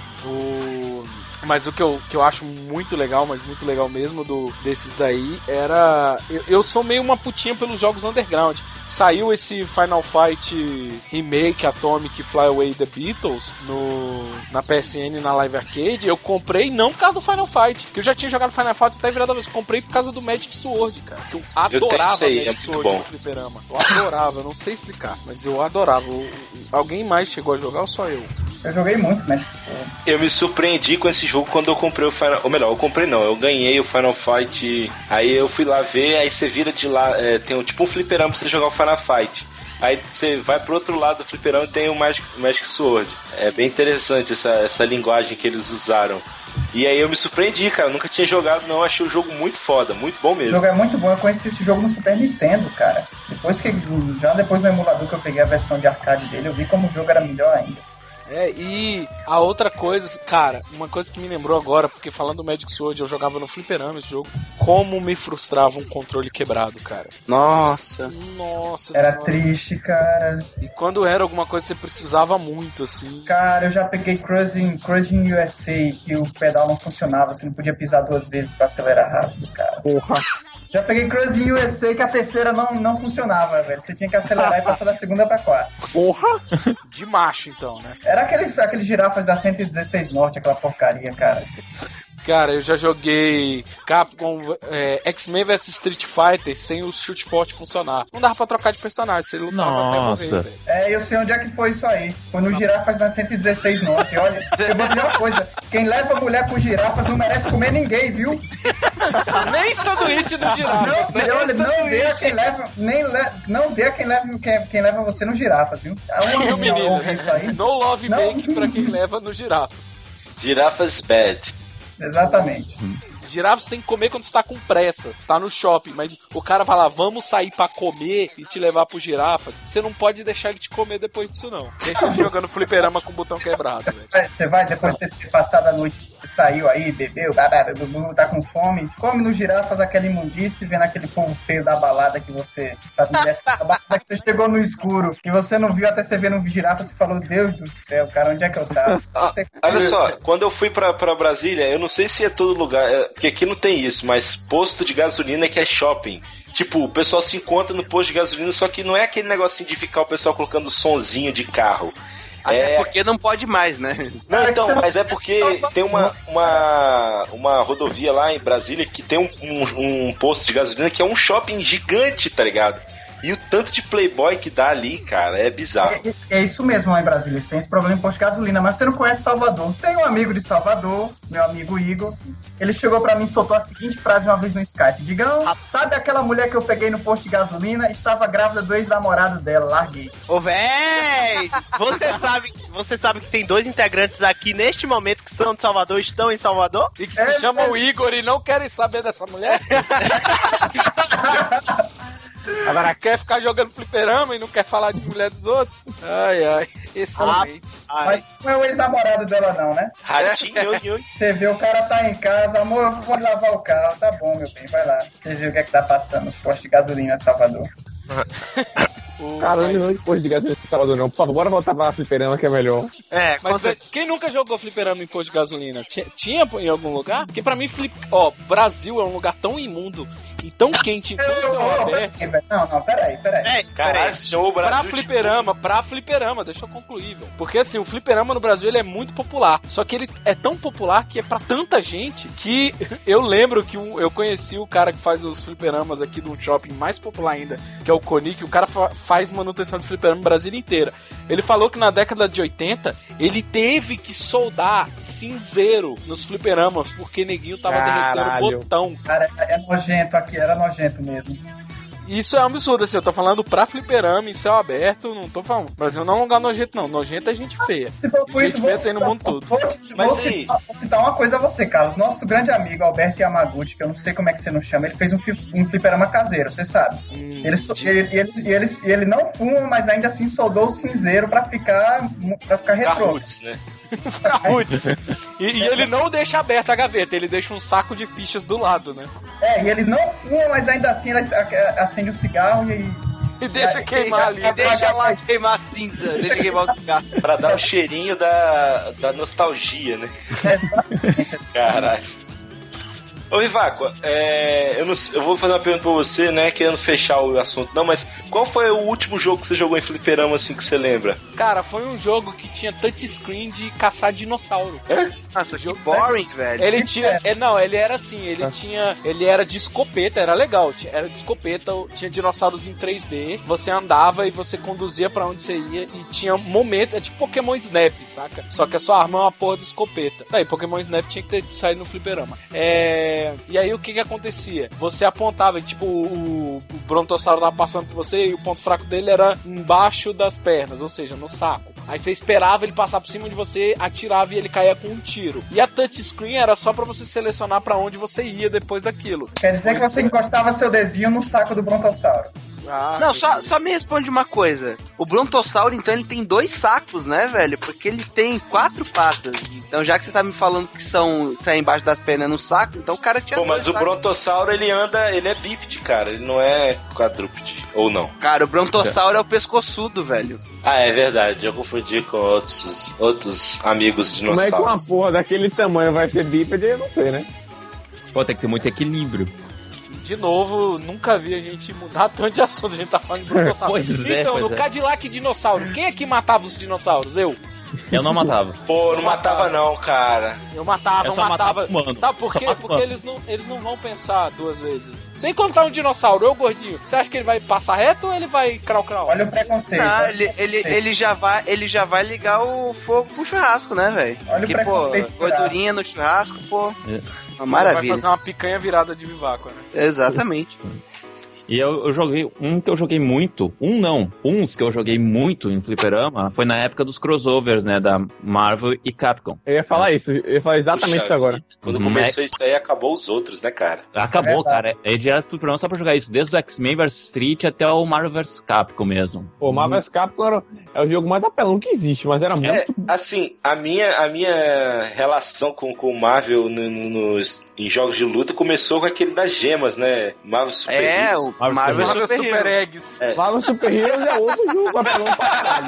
Mas o que eu acho muito legal, mas muito legal mesmo desses daí, era... Eu sou meio uma putinha pelos jogos underground. Saiu esse Final Fight Remake Atomic Fly Away The Beatles na PSN, na Live Arcade. Eu comprei não por causa do Final Fight, que eu já tinha jogado Final Fight até virada vez. Eu comprei por causa do Magic Sword, cara. Que eu adorava Magic Sword no fliperama. Eu adorava, eu não sei explicar, mas eu adorava. Alguém mais chegou a jogar ou só eu? Eu joguei muito Magic Sword. Eu me surpreendi com esse jogo quando eu comprei o Final... Ou melhor, eu ganhei o Final Fight. Aí eu fui lá ver, aí você vira de lá... tem tipo um fliperama pra você jogar o Final Fight. Aí você vai pro outro lado do fliperama e tem o Magic Sword. É bem interessante essa linguagem que eles usaram. E aí eu me surpreendi, cara. Eu nunca tinha jogado, não. Achei o jogo muito foda, muito bom mesmo. O jogo é muito bom. Eu conheci esse jogo no Super Nintendo, cara. Depois no emulador que eu peguei a versão de arcade dele, eu vi como o jogo era melhor ainda. E a outra coisa, cara, uma coisa que me lembrou agora, porque falando do Magic Sword, eu jogava no fliperama esse jogo, como me frustrava um controle quebrado, cara. Nossa. Era senhora. triste, cara. E quando era alguma coisa que você precisava muito, assim. Cara, eu já peguei Cruising USA, que o pedal não funcionava, você não podia pisar 2 vezes pra acelerar rápido, cara. Porra. Já peguei Cruising USA que a terceira não funcionava, velho. Você tinha que acelerar e passar da segunda pra 4. Porra. De macho, então, né? Era aqueles girafas da 116 Norte, aquela porcaria, cara. Cara, eu já joguei Capcom X-Men vs Street Fighter sem o chute forte funcionar. Não dava pra trocar de personagem, você lutava até morrer, velho. Eu sei onde é que foi isso aí. Foi no Girafas da 116 Norte. Olha, eu vou dizer uma coisa. Quem leva mulher com girafas não merece comer ninguém, viu? Nem sanduíche do girafas. Não dê a quem leva você no girafas, viu? Viu, menino? Isso aí. No love make pra quem leva no girafas. Girafas bad. Exatamente. Girafas tem que comer quando você tá com pressa. Você tá no shopping, mas o cara vai lá, vamos sair pra comer e te levar pro girafas. Você não pode deixar ele te comer depois disso, não. Deixa ele jogando fliperama com o botão quebrado, velho. Você vai, depois de você ter passado a noite, saiu aí, bebeu, tá com fome, come no girafas aquela imundice, vendo aquele povo feio da balada que você faz mulher da balada que você chegou no escuro e você não viu até você ver no girafas e falou, Deus do céu, cara, onde é que eu tava? Olha só, quando eu fui pra Brasília, eu não sei se é todo lugar, porque aqui não tem isso, mas posto de gasolina que é shopping. Tipo, o pessoal se encontra no posto de gasolina, só que não é aquele negocinho de ficar o pessoal colocando sonzinho de carro. Até porque não pode mais, né? Não, então, mas é porque tem uma rodovia lá em Brasília que tem um posto de gasolina que é um shopping gigante, tá ligado? E o tanto de playboy que dá ali, cara, é bizarro. É isso mesmo lá em Brasília, eles têm esse problema em posto de gasolina, mas você não conhece Salvador. Tem um amigo de Salvador, meu amigo Igor, ele chegou pra mim e soltou a seguinte frase uma vez no Skype. Digão, sabe aquela mulher que eu peguei no posto de gasolina? Estava grávida do ex-namorado dela, larguei. Ô, véi! Você sabe que tem 2 integrantes aqui neste momento que são de Salvador, estão em Salvador? E que se chamam Igor e não querem saber dessa mulher? Agora quer ficar jogando fliperama e não quer falar de mulher dos outros? Ai, excelente. Mas não é o ex-namorado dela não, né? Ratinho. Você vê, o cara tá em casa, amor, eu vou lavar o carro. Tá bom, meu bem, vai lá. Você vê o que é que tá passando nos postos de gasolina de Salvador. Cara, não depois de gasolina de Salvador não. Por favor, bora voltar pra fliperama que é melhor. Mas quem nunca jogou fliperama em posto de gasolina? Tinha em algum lugar? Porque pra mim, Brasil é um lugar tão imundo e tão quente, tão céu aberto. Não, peraí. Caralho, você chamou o Brasil pra fliperama, deixa eu concluir, velho. Porque assim, o fliperama no Brasil ele é muito popular. Só que ele é tão popular que é pra tanta gente que eu lembro que eu conheci o cara que faz os fliperamas aqui de um shopping mais popular ainda, que é o Conic. O cara faz manutenção de fliperama no Brasil inteira. Ele falou que na década de 80 ele teve que soldar cinzeiro nos fliperamas porque neguinho tava derretendo o botão. Cara, é nojento aqui, era nojento mesmo. Isso é um absurdo, assim, eu tô falando pra fliperama em céu aberto, não tô falando. O Brasil não é um lugar nojento, não. Nojento é gente feia. Se for por isso, feia tem no mundo todo. Vou citar uma coisa a você, Carlos. Nosso grande amigo Alberto Yamaguchi, que eu não sei como é que você não chama, ele fez um fliperama caseiro, você sabe. Ele não fuma, mas ainda assim soldou o cinzeiro pra ficar retrô. Roots, né? Roots. E ele não deixa aberta a gaveta, ele deixa um saco de fichas do lado, né? E ele não fuma, mas ainda assim ele acende um cigarro e deixa queimar ali. E deixa lá queimar a cinza, deixa queimar o cigarro. Pra dar o cheirinho da nostalgia, né? Exatamente. Caralho. Ô, Vivaco, eu vou fazer uma pergunta pra você, né, querendo fechar o assunto. Não, mas qual foi o último jogo que você jogou em fliperama, assim, que você lembra? Cara, foi um jogo que tinha touchscreen de caçar dinossauro. Nossa, que boring, velho. Ele tinha... ele era assim, ele era de escopeta, era legal. Era de escopeta, tinha dinossauros em 3D, você andava e você conduzia pra onde você ia e tinha momento, é tipo Pokémon Snap, saca? Só que a sua arma é uma porra de escopeta. Daí, Pokémon Snap tinha que ter saído no fliperama. E aí o que acontecia? Você apontava, tipo, o brontossauro tava passando por você e o ponto fraco dele era embaixo das pernas, ou seja, no saco. Aí você esperava ele passar por cima de você, atirava e ele caía com um tiro. E a touchscreen era só pra você selecionar pra onde você ia depois daquilo. Quer dizer que você encostava seu dedinho no saco do brontossauro. Não, só me responde uma coisa. O Brontossauro, então, ele tem 2 sacos, né, velho? Porque ele tem 4 patas. Então, já que você tá me falando que sai embaixo das pernas no saco, então o cara tinha mas o Brontossauro, ele é bípede, cara. Ele não é quadrúpede, ou não? Cara, o Brontossauro é o pescoçudo, velho. Ah, é verdade. Eu confundi com outros amigos dinossauros. Como é que uma porra daquele tamanho vai ser bípede, eu não sei, né? Pô, tem que ter muito equilíbrio. De novo, nunca vi a gente mudar tanto de assunto. A gente tá falando de dinossauro. Então, no Cadillac Dinossauro, quem é que matava os dinossauros? Eu não matava. Pô, não matava não, cara. Eu matava. Mano. Sabe por quê? Porque eles não vão pensar 2 vezes. Se eu encontrar um dinossauro, eu gordinho, você acha que ele vai passar reto ou ele vai crau-crau? Olha o preconceito. Ele já vai ligar o fogo pro churrasco, né, velho? Olha o preconceito. Pô, gordurinha no churrasco, pô. Uma maravilha. Vai fazer uma picanha virada de viváqua, né? Exatamente. E eu joguei que eu joguei muito. Uns que eu joguei muito em fliperama foi na época dos crossovers, né? Da Marvel e Capcom. Eu ia falar isso, eu ia falar exatamente isso agora. Quando começou isso aí, acabou os outros, né, cara? Acabou, cara. É direto fliperama só pra jogar isso. Desde o X-Men vs Street até o Marvel vs Capcom mesmo. Pô, Marvel vs Capcom é o jogo mais apelão que existe, mas era muito... Assim, a minha relação com o Marvel em jogos de luta começou com aquele das gemas, né? Marvel Super Heroes. Marvel Super Eggs. Marvel Super Heroes é outro jogo, apelão pra caralho.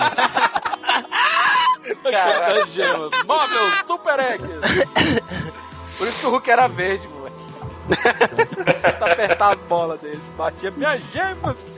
Marvel Super Eggs. Por isso que o Hulk era verde, moleque. Pra apertar as bolas deles. Batia minhas gemas.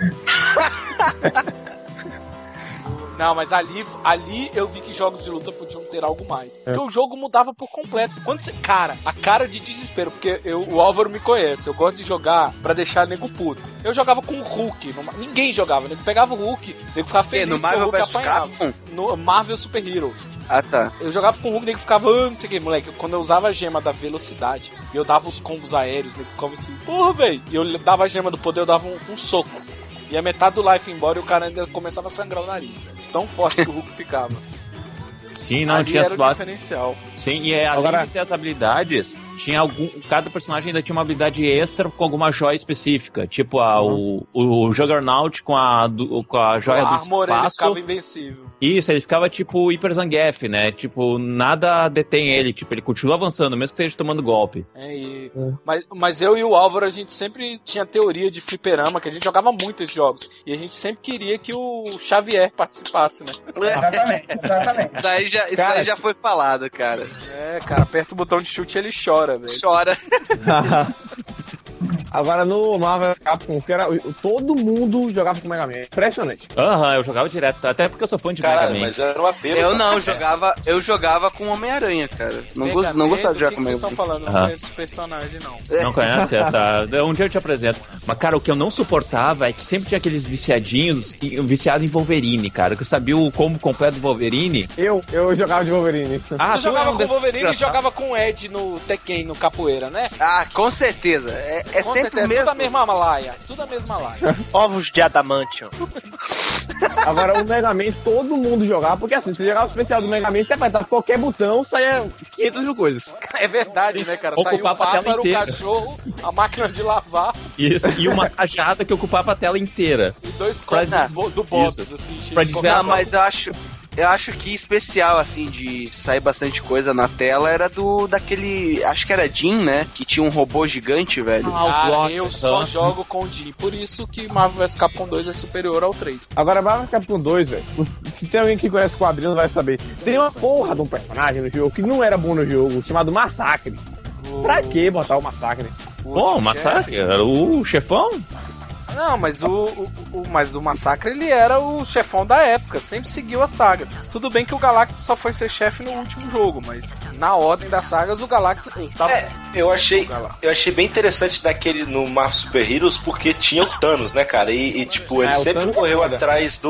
Não, mas ali eu vi que jogos de luta podiam ter algo mais. Porque o jogo mudava por completo. Quando você... Cara, a cara de desespero, porque o Álvaro me conhece. Eu gosto de jogar pra deixar nego puto. Eu jogava com o Hulk. Ninguém jogava. Nego pegava o Hulk, nego ficava feliz no Marvel que o Hulk vs apanhava. Capcom? No Marvel Super Heroes. Ah, tá. Eu jogava com o Hulk, nego ficava, não sei o que, moleque. Quando eu usava a gema da velocidade e eu dava os combos aéreos, nego ficava assim, porra, velho. E eu dava a gema do poder, eu dava um soco. E a metade do life embora e o cara ainda começava a sangrar o nariz. Tão forte que o Hulk ficava. Sim, não ali tinha era o diferencial. Sim, e além de ter as habilidades, cada personagem ainda tinha uma habilidade extra com alguma joia específica. Tipo o Juggernaut com a joia do Armor, espaço. Ele ficava invencível. Isso, ele ficava tipo Hyper Zangief, né? Tipo, nada detém ele. Tipo, ele continua avançando, mesmo que esteja tomando golpe. Mas eu e o Álvaro, a gente sempre tinha teoria de fliperama, que a gente jogava muitos jogos. E a gente sempre queria que o Xavier participasse, né? Exatamente. Isso aí já foi falado, cara. Cara, aperta o botão de chute e ele chora, velho. Chora. Agora no Marvel Capcom, que era todo mundo jogava com Mega Man. Impressionante. Eu jogava direto, até porque eu sou fã de Mega Man. Mas era uma pena. Eu jogava com Homem-Aranha, cara. Não gostava de jogar com Mega Man. Vocês estão falando? Não conheço esse personagem, não. Não conhece? Tá. Um dia eu te apresento. Mas, cara, o que eu não suportava é que sempre tinha aqueles viciadinhos, viciado em Wolverine, cara. Que eu sabia o combo completo do Wolverine. Eu jogava de Wolverine. Você jogava com o Wolverine e jogava com o Ed no Tekken, no capoeira, né? Ah, com certeza. É com sempre certeza. mesmo. Tudo a mesma laia. Tudo a mesma laia. Ovos de adamantium. Agora o Mega Man todo mundo jogava, porque assim, você jogava o especial do Mega Man, você apertava qualquer botão, saia 500 mil coisas. É verdade, né, cara? Saiu Ocupava o a tela pássaro, o inteira. cachorro, a máquina de lavar Isso, e uma cajada que ocupava a tela inteira. e 2 copos do Bob's, Isso. assim, cheio Pra de desviar Não, mas eu acho que especial, assim, de sair bastante coisa na tela era daquele. Acho que era Jim, né? Que tinha um robô gigante, velho. Cara, eu só jogo com o Jim. Por isso que Marvel vs Capcom 2 é superior ao 3. Agora, Marvel Capcom 2, velho, se tem alguém que conhece quadrinhos vai saber. Tem uma porra de um personagem no jogo que não era bom no jogo, chamado Massacre. Pra que botar o Massacre? Bom, o Massacre era o chefão? Não, mas mas o Massacre, ele era o chefão da época, sempre seguiu as sagas. Tudo bem que o Galactus só foi ser chefe no último jogo, mas na ordem das sagas o Galactus tava... Eu achei bem interessante daquele no Marvel Super Heroes porque tinha o Thanos, né, cara? E tipo, ele sempre correu atrás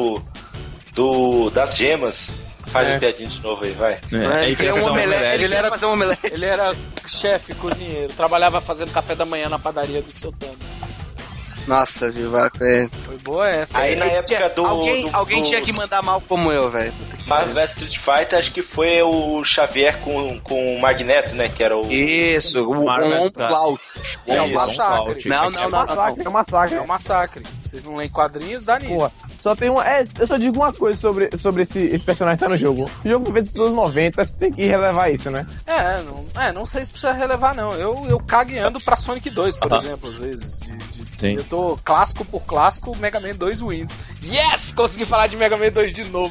das gemas. Faz a piadinha de novo aí, vai. Ele era um omelete. Ele era fazer um omelete. Ele era chefe, cozinheiro, trabalhava fazendo café da manhã na padaria do seu Thanos. Nossa, Vivaco, Foi boa essa. Aí na época Alguém tinha que mandar mal como eu, velho. Marvel vs Street Fighter, acho que foi o Xavier com o Magneto, né? Que era o... Isso, o Onslaught. É o Massacre. Não. É um massacre. É o Massacre. Vocês não leem quadrinhos, dá nisso. Porra, só tem uma. Eu só digo uma coisa sobre esse personagem que tá no jogo. O jogo feito dos anos 90, você tem que relevar isso, né? Não sei se precisa relevar, não. Eu cagueando pra Sonic 2, por exemplo, às vezes. Sim. Eu tô clássico por clássico, Mega Man 2 wins. Yes! Consegui falar de Mega Man 2 de novo.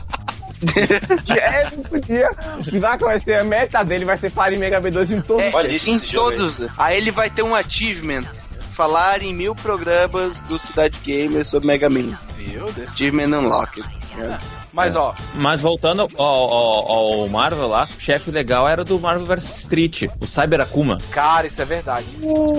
Não podia. Já que vai ser a meta dele, vai ser falar em Mega Man 2 em todos. Olha isso, Em esse jogo todos. Aí ele vai ter um achievement. Falar em 1000 programas do Cidade Gamer sobre Mega Man. Viu? Achievement Unlocked. Mas, ó... Mas voltando ao Marvel lá, o chefe legal era do Marvel vs Street, o Cyber Akuma. Cara, isso é verdade.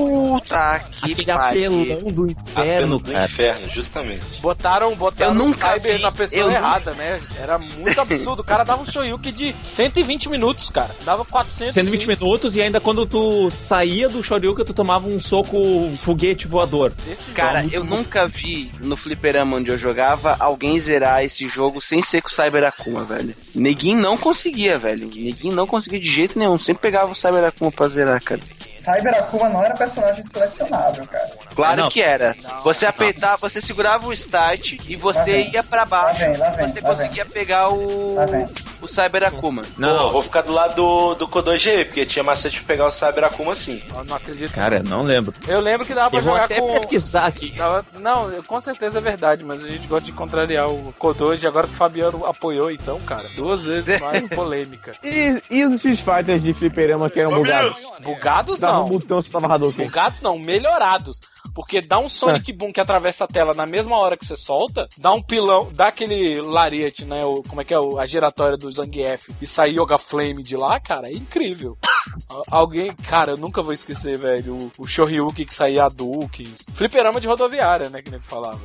Puta que Aquele pariu. apelão do inferno, Apelo do cara. inferno, justamente. Botaram Eu nunca o Cyber vi, na pessoa eu errada, né? Era muito absurdo. O cara dava um Shoryuken de 120 minutos, cara. Dava 400. 120 minutos e ainda quando tu saía do Shoryuken, tu tomava um soco foguete voador. Cara, eu nunca vi no fliperama onde eu jogava alguém zerar esse jogo sem ser com o Cyber Akuma, velho. Neguinho não conseguia, velho. Neguinho não conseguia de jeito nenhum. Sempre pegava o Cyber Akuma pra zerar, cara. Cyber Akuma não era personagem selecionável, cara. Claro Não. que era. Você apertava, você segurava o start e você ia pra baixo. Lá vem, você lá conseguia pegar Lá vem. o Cyber Akuma. Pô, Não, eu vou ficar do lado do Kodoji, porque tinha macete pra pegar o Cyber Akuma assim. Eu não acredito. cara, não lembro. Eu lembro que dava pra Eu vou jogar até com... pesquisar aqui. Não, com certeza é verdade, mas a gente gosta de contrariar o Kodoji. Agora que o Fabiano apoiou, então, cara, 2 vezes mais polêmica. E os Street Fighters de fliperama que eram bugados? Bugados Dava um não. botão se tava Hadouken. Bugados não, melhorados. Porque dá um Sonic Boom que atravessa a tela na mesma hora que você solta, dá um pilão, dá aquele lariat, né? Como é que é? A giratória do Zangief e sai Yoga Flame de lá, cara, é incrível. Alguém, cara, eu nunca vou esquecer, velho, o Shoryuken que saía Hadoukens. Fliperama de rodoviária, né? Que nem falava.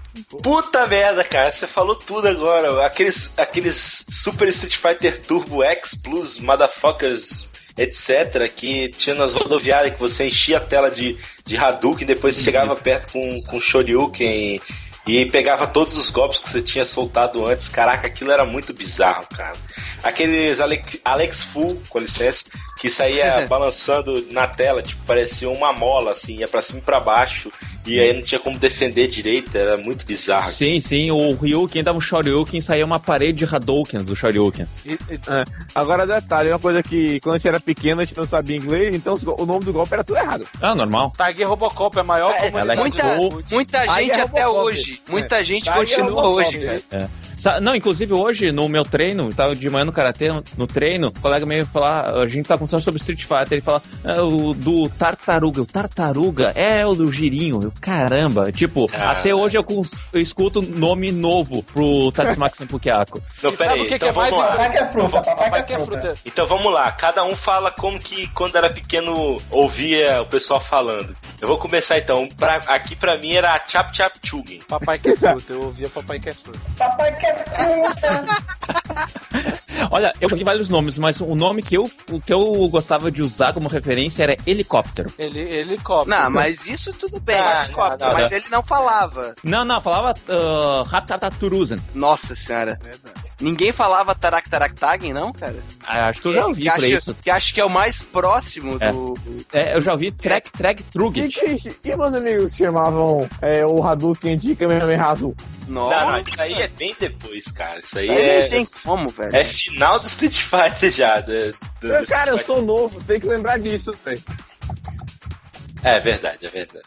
Puta merda, cara, você falou tudo agora. Aqueles Super Street Fighter Turbo X Plus, Motherfuckers, etc., que tinha nas rodoviárias que você enchia a tela de Hadouken, depois você chegava perto com Shoryuken e pegava todos os golpes que você tinha soltado antes. Caraca, aquilo era muito bizarro, cara. Aqueles Alex Fu, com licença, que saía balançando na tela, tipo, parecia uma mola, assim, ia pra cima e pra baixo, e aí não tinha como defender direito, era muito bizarro. Sim, o Ryuken dava um Shoryuken e saía uma parede de Hadoukens do Shoryuken. Agora, detalhe, uma coisa que quando a gente era pequeno, a gente não sabia inglês, então o nome do golpe era tudo errado. Ah, normal. Tiger Robocop é a maior comunidade. Muita Aí gente é até Robocop. hoje. Muita gente Aí é continua Robocop, hoje, cara. Não, inclusive hoje, no meu treino, eu tava de manhã no Karatê, no treino, o colega meio falar, a gente tá conversando sobre Street Fighter, ele fala, o do Tartaruga, o Tartaruga é o do Girinho, eu, caramba, tipo, até hoje eu escuto nome novo pro Tatsumaki Senpukiako. Não, E pera sabe aí, o que então é mais vamos lá. Papai que é fruta, Papai que é fruta. Então vamos lá, cada um fala como que quando era pequeno ouvia o pessoal falando. Eu vou começar então, aqui pra mim era Chap Chap Chugging. Papai que é fruta, eu ouvia Papai que é fruta. Papai que é fruta. Olha, eu joguei vários nomes, mas o nome que eu gostava de usar como referência era helicóptero. Helicóptero. Não, mas isso tudo bem. Não. Mas ele não falava. Não, falava Ratataturuzen. Nossa senhora. Ninguém falava Tarak Tarak Tagen, não, cara? Acho que eu já ouvi por isso. Que acho que é o mais próximo do... Eu já ouvi Trek Trugit. E meus amigos chamavam o Hadouken de Kamehameha Azul? Nossa. Não, isso aí é bem depois, cara. Isso aí Aí nem tem como, velho. é final do Street Fighter já. Cara, eu sou novo, tem que lembrar disso, velho. É verdade.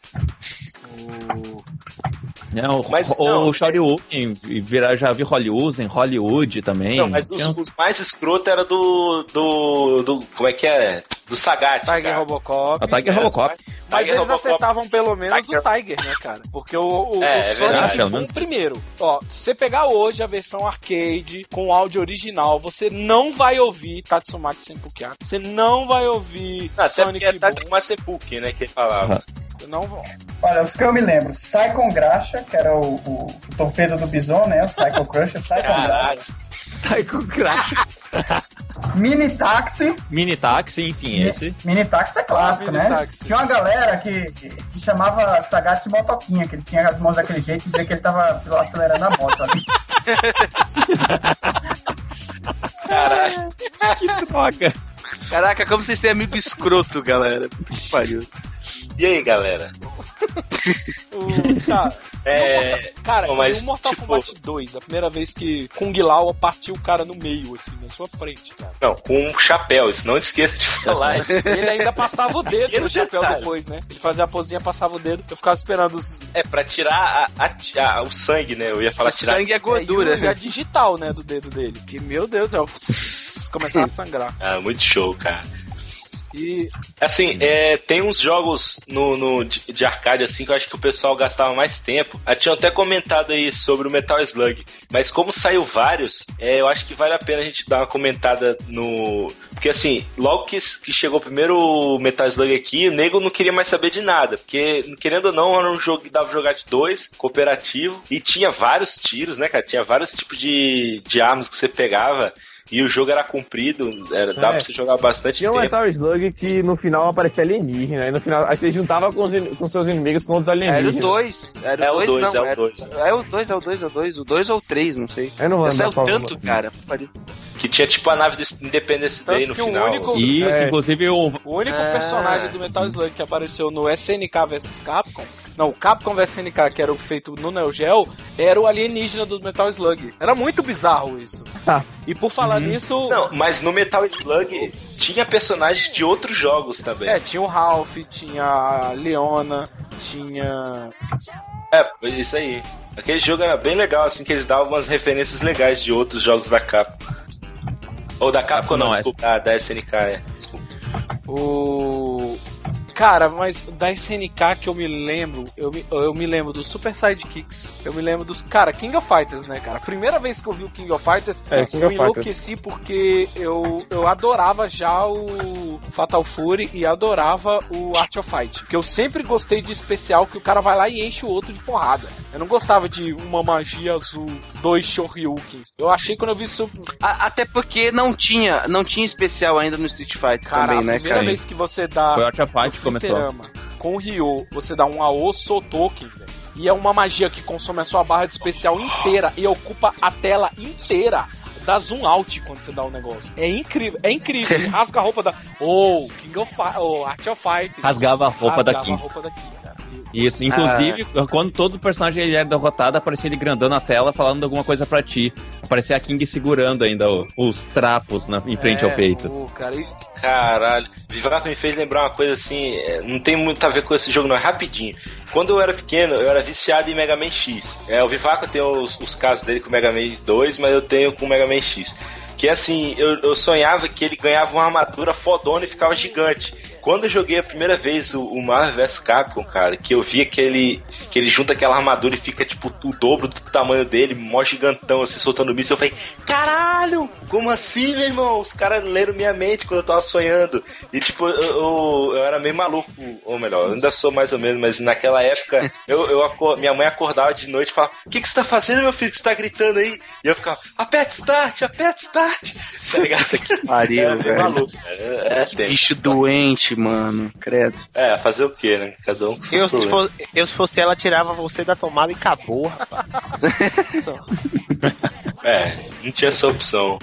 Não, Mas, o não, Shoryuken, já vi Hollywood também. Não, mas os mais escroto era do como é que é? Do Sagat, Tiger cara. O Robocop. Tiger Robocop. Mas Tiger eles Robocop. acertavam pelo menos Tiger. o Tiger, né, cara? Porque o É Sonic verdade. Pelo Boom menos primeiro. Ó, se você pegar hoje a versão arcade com áudio original, você não vai ouvir Tatsumaki Senpukiako. Você não vai ouvir Até Sonic porque é Boom. Tatsuma Seppuku, né, que ele falava. Não vão. Olha, os que eu me lembro, Psycho Graxa, que era o torpedo do Bison, né? O Psycho Crusher, Psycho Caralho. Graxa. Psycho Crash. Mini Taxi. Mini Taxi, sim, esse. Mini Taxi é clássico, Mini né? Taxi. Tinha uma galera que chamava Sagat de motoquinha, que ele tinha as mãos daquele jeito e dizia que ele tava acelerando a moto ali. Caralho. Que droga. Caraca, como vocês têm amigo escroto, galera. Que pariu. E aí, galera? Cara, mas, o Mortal Kombat 2, a primeira vez que Kung Lao partiu o cara no meio, assim, na sua frente, cara. Não, com um chapéu, isso não esqueça de falar. Ele ainda passava o dedo no chapéu depois, né? Ele fazia a posinha, passava o dedo, eu ficava esperando os... Pra tirar o sangue, né? Eu ia falar tirar... O sangue é gordura. E a digital, né, do dedo dele. Que, meu Deus do céu, começava a sangrar. Muito show, cara. E... Assim, tem uns jogos de arcade, assim, que eu acho que o pessoal gastava mais tempo. Tinha até comentado aí sobre o Metal Slug. Mas como saiu vários, eu acho que vale a pena a gente dar uma comentada no... Porque, assim, logo que chegou o primeiro Metal Slug aqui, o nego não queria mais saber de nada. Porque, querendo ou não, era um jogo que dava pra jogar de 2, cooperativo. E tinha vários tiros, né, cara? Tinha vários tipos de armas que você pegava. E o jogo era comprido, dava pra você jogar bastante tempo. Tinha um Metal Slug que no final aparecia alienígena, aí no final aí você juntava com seus inimigos contra os alienígenas. Era o 2. Era o 2, não. É o 2. O 2 ou o 3, não sei. Eu não vou saiu tanto, cara. Que tinha tipo a nave do Independence Day no final. Inclusive o único personagem do Metal Slug que apareceu no SNK vs Capcom, não, o Capcom vs SNK, que era o feito no Neo Geo, era o alienígena do Metal Slug. Era muito bizarro isso. E por falar nisso... Não, mas no Metal Slug tinha personagens de outros jogos também. Tinha o Ralph, tinha a Leona, tinha... Isso aí. Aquele jogo era bem legal, assim, que eles davam umas referências legais de outros jogos da Capcom. Ou da Capcom, não, desculpa. Da SNK, desculpa. Cara, mas da SNK que eu me lembro, eu me lembro dos Super Sidekicks, eu me lembro dos... Cara, King of Fighters, né, cara? A primeira vez que eu vi o King of Fighters, eu me enlouqueci porque eu adorava já o Fatal Fury e adorava o Art of Fight. Porque eu sempre gostei de especial que o cara vai lá e enche o outro de porrada. Eu não gostava de uma magia azul, 2 Shoryukens. Eu achei quando eu vi isso... Até porque não tinha especial ainda no Street Fighter também, né, cara? A primeira vez que você dá... Foi Art of Fight começou. Com o Ryo, você dá um Ao Sotoken, e é uma magia que consome a sua barra de especial inteira e ocupa a tela inteira. Dá zoom out quando você dá o negócio. É incrível. Ele rasga a roupa da... King of Art of Fight. Rasgava a roupa da King. Cara. Isso, inclusive, quando todo personagem ele era derrotado, aparecia ele grandão na tela falando alguma coisa pra ti. Aparecia a King segurando ainda os trapos em frente ao peito. Caralho. Vivaco me fez lembrar uma coisa assim, não tem muito a ver com esse jogo, não, é rapidinho. Quando eu era pequeno, eu era viciado em Mega Man X. O Vivaco tem os casos dele com o Mega Man 2, mas eu tenho com o Mega Man X. Que assim, eu sonhava que ele ganhava uma armadura fodona e ficava gigante. Quando eu joguei a primeira vez o Marvel vs Capcom, cara, que eu via que ele junta aquela armadura e fica, tipo, o dobro do tamanho dele, mó gigantão, assim, soltando míssil, eu falei, caralho, como assim, meu irmão? Os caras leram minha mente quando eu tava sonhando. E, tipo, eu era meio maluco, ou melhor, eu ainda sou mais ou menos, mas naquela época, minha mãe acordava de noite e falava, o que você tá fazendo, meu filho, que você tá gritando aí? E eu ficava, aperte start, tá ligado? Pariu, velho. Maluco. Que bicho doente, mano, credo. Fazer o quê, né? Cada um com seus problemas. Se fosse ela, tirava você da tomada e acabou, rapaz. Não tinha essa opção.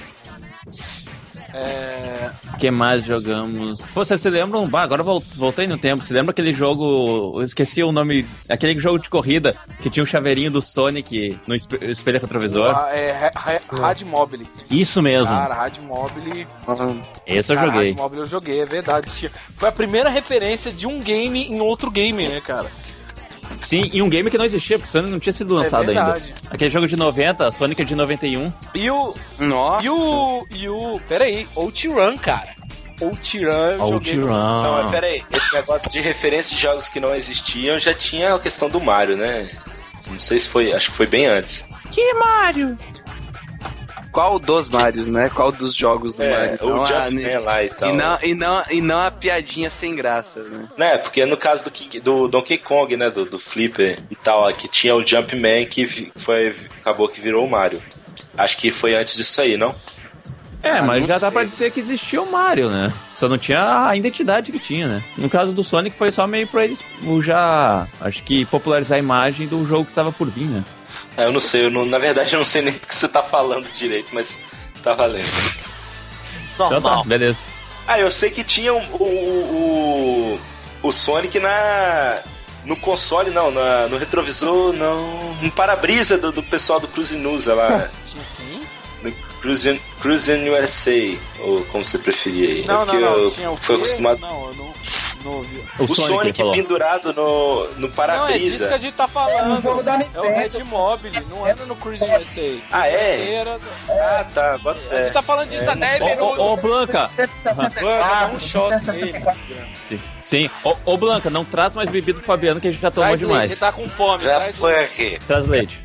O que mais jogamos? Pô, vocês se lembram? Agora voltei no tempo. Você lembra aquele jogo? Eu esqueci o nome. Aquele jogo de corrida que tinha o chaveirinho do Sonic no espelho retrovisor? Rad Mobile. Isso mesmo. Cara, Rad Mobile. Esse eu joguei. Rad Mobile eu joguei, é verdade. Foi a primeira referência de um game em outro game, né, cara? Sim, e um game que não existia, porque o Sonic não tinha sido lançado ainda. Aquele jogo de 90, Sonic é de 91. Nossa. E o... Peraí, OutRun, cara. OutRun. Não, mas peraí, esse negócio de referência de jogos que não existiam já tinha a questão do Mario, né? Não sei se foi, acho que foi bem antes. Que Mario? Qual dos Marios, né? Qual dos jogos do Mario? O Jumpman lá e tal. E não a piadinha sem graça, né? Porque no caso do Donkey Kong, né? Do Flipper e tal, que tinha o Jumpman que acabou que virou o Mario. Acho que foi antes disso aí, não? Mas já dá pra dizer que existia o Mario, né? Só não tinha a identidade que tinha, né? No caso do Sonic foi só meio pra eles já, acho que popularizar a imagem do jogo que tava por vir, né? Eu não sei, na verdade eu não sei nem do que você tá falando direito, mas tá valendo. Então tá, beleza. Eu sei que tinha o Sonic no console, não, no retrovisor, não. No para-brisa do pessoal do Cruise News lá. Tinha quem? No Cruise USA, ou como você preferia aí. Não, tinha o fui quê? acostumado. Não, eu não ouvi. O Sonic pendurado no Não, é disso para-brisa. que a gente tá falando. no jogo da É Nintendo. o Red Mobile, não era no Cruise USA. Ah, é? Era... Ah, tá, bota A fé. gente tá falando disso há 10 minutos. Ô, Blanca! Dá um shot nele. Sim. Ô, Blanca, não traz mais bebida pro Fabiano que a gente já tomou Traz leite, demais. ele tá com fome. Já traz foi leite. aqui. Traz leite.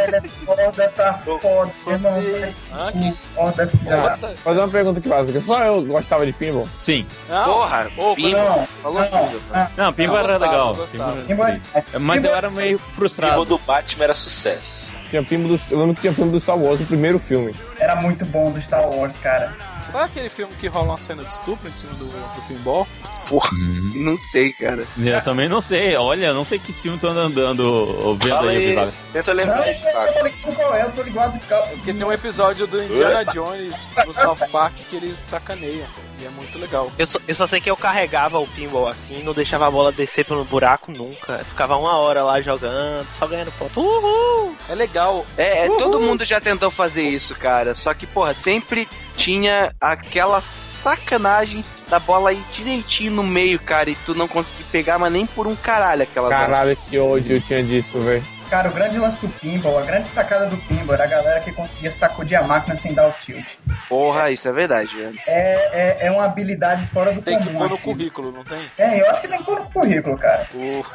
Tá foda, irmão. Ah, que Foda, filha. foda. Fazer uma pergunta aqui básica. Só eu gostava de pinball? Sim. Não. Porra, Ô, Pinball. Falou tudo. Não, Pinball era gostava, legal. gostava. Pinball era free. Mas eu era meio O frustrado. do Batman era sucesso. Tinha pinball eu lembro que tinha pinball do Star Wars, o primeiro filme. Era muito bom do Star Wars, cara. Qual é aquele filme que rola uma cena de estupro em cima do pinball? Porra, não sei, cara. Eu também não sei. Olha, eu não sei que filme tu anda ouvindo Fala aí, aí, Bivaga. tenta Não, lembrar. eu tô ligado qual é, eu tô ligado. Porque tem um episódio do Indiana Jones no South Park que eles sacaneiam. E é muito legal. Eu só sei que eu carregava o pinball assim, não deixava a bola descer pelo buraco nunca. Eu ficava 1 hora lá jogando, só ganhando ponto. Uhul! É legal. Todo mundo já tentou fazer isso, cara. Só que, porra, sempre tinha aquela sacanagem da bola ir direitinho no meio, cara, e tu não conseguir pegar, mas nem por um caralho aquelas Caralho, que ódio eu tinha disso, velho. Cara, o grande lance do pinball, a grande sacada do pinball era a galera que conseguia sacudir a máquina sem dar o tilt. Porra, isso é verdade, velho. É uma habilidade fora do Tem que comum. pôr no aqui. currículo, não tem? Eu acho que tem que pôr no currículo, cara.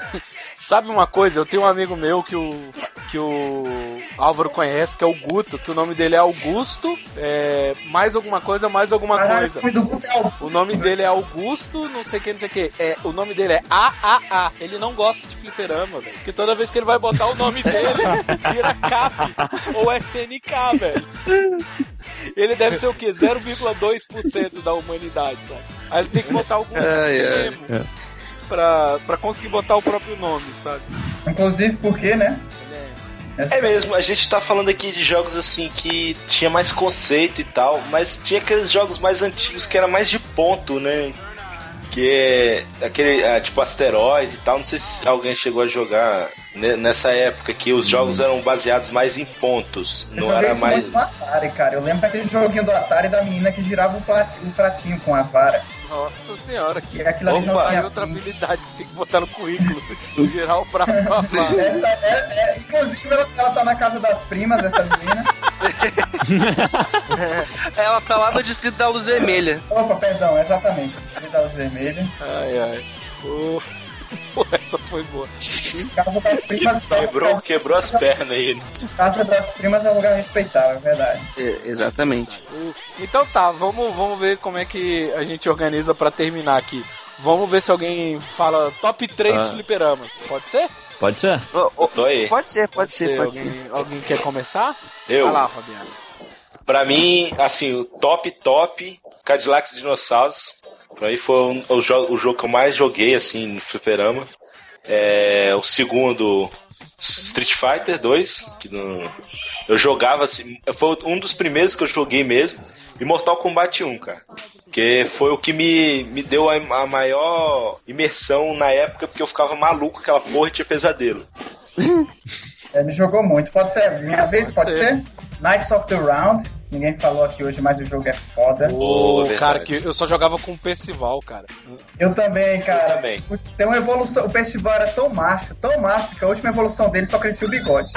Sabe uma coisa? Eu tenho um amigo meu que o Álvaro conhece, que é o Guto, que o nome dele é Augusto, mais alguma coisa. Caralho, o nome do Guto é Augusto. O nome dele é Augusto, não sei o que. O nome dele é AAA. Ele não gosta de fliperama, velho. Porque toda vez que ele vai botar o nome dele, vira CAP ou SNK, velho. Ele deve ser o quê? 0,2% da humanidade, sabe? Aí ele tem que botar algum termo pra conseguir botar o próprio nome, sabe? Inclusive porque, né? É mesmo, a gente tá falando aqui de jogos assim que tinha mais conceito e tal, mas tinha aqueles jogos mais antigos que era mais de ponto, né? Que é aquele, tipo Asteroid e tal, não sei se alguém chegou a jogar nessa época que os jogos eram baseados mais em pontos, Eu não joguei era isso mais... muito no Atari, cara. Eu lembro daquele joguinho do Atari da menina que girava o pratinho com a vara. Nossa senhora, que E aquilo ali não Opa, tinha outra fim. habilidade que tem que botar no currículo. Gerar o prato com a vara. Essa inclusive, ela tá na casa das primas, essa menina. Ela tá lá no distrito da Luz Vermelha. Opa, perdão, exatamente. Da luz vermelha. Ai. Pô, essa foi boa. Casa das primas. Quebrou as pernas aí, né? Casa das primas é um lugar respeitável, é verdade. Exatamente. Então tá, vamos ver como é que a gente organiza pra terminar aqui. Vamos ver se alguém fala top 3 fliperamas. Pode ser? Pode ser? Tô aí. Pode ser. Alguém quer começar? Eu. Vai lá, Fabiano. Pra mim, assim, o top, Cadillacs e Dinossauros. Pra mim foi o jogo que eu mais joguei, assim, no fliperama. O segundo, Street Fighter 2, que eu jogava, assim, foi um dos primeiros que eu joguei mesmo. E Mortal Kombat 1, cara. Que foi o que me deu a maior imersão na época, porque eu ficava maluco, aquela porra e tinha pesadelo. Ele jogou muito. Pode ser minha vez? Pode ser? Knights of the Round. Ninguém falou aqui hoje, mas o jogo é foda. Cara, que eu só jogava com o Percival, cara. Eu também, cara. Eu também. Putz, tem uma evolução. O Percival era tão macho, que a última evolução dele só crescia o bigode.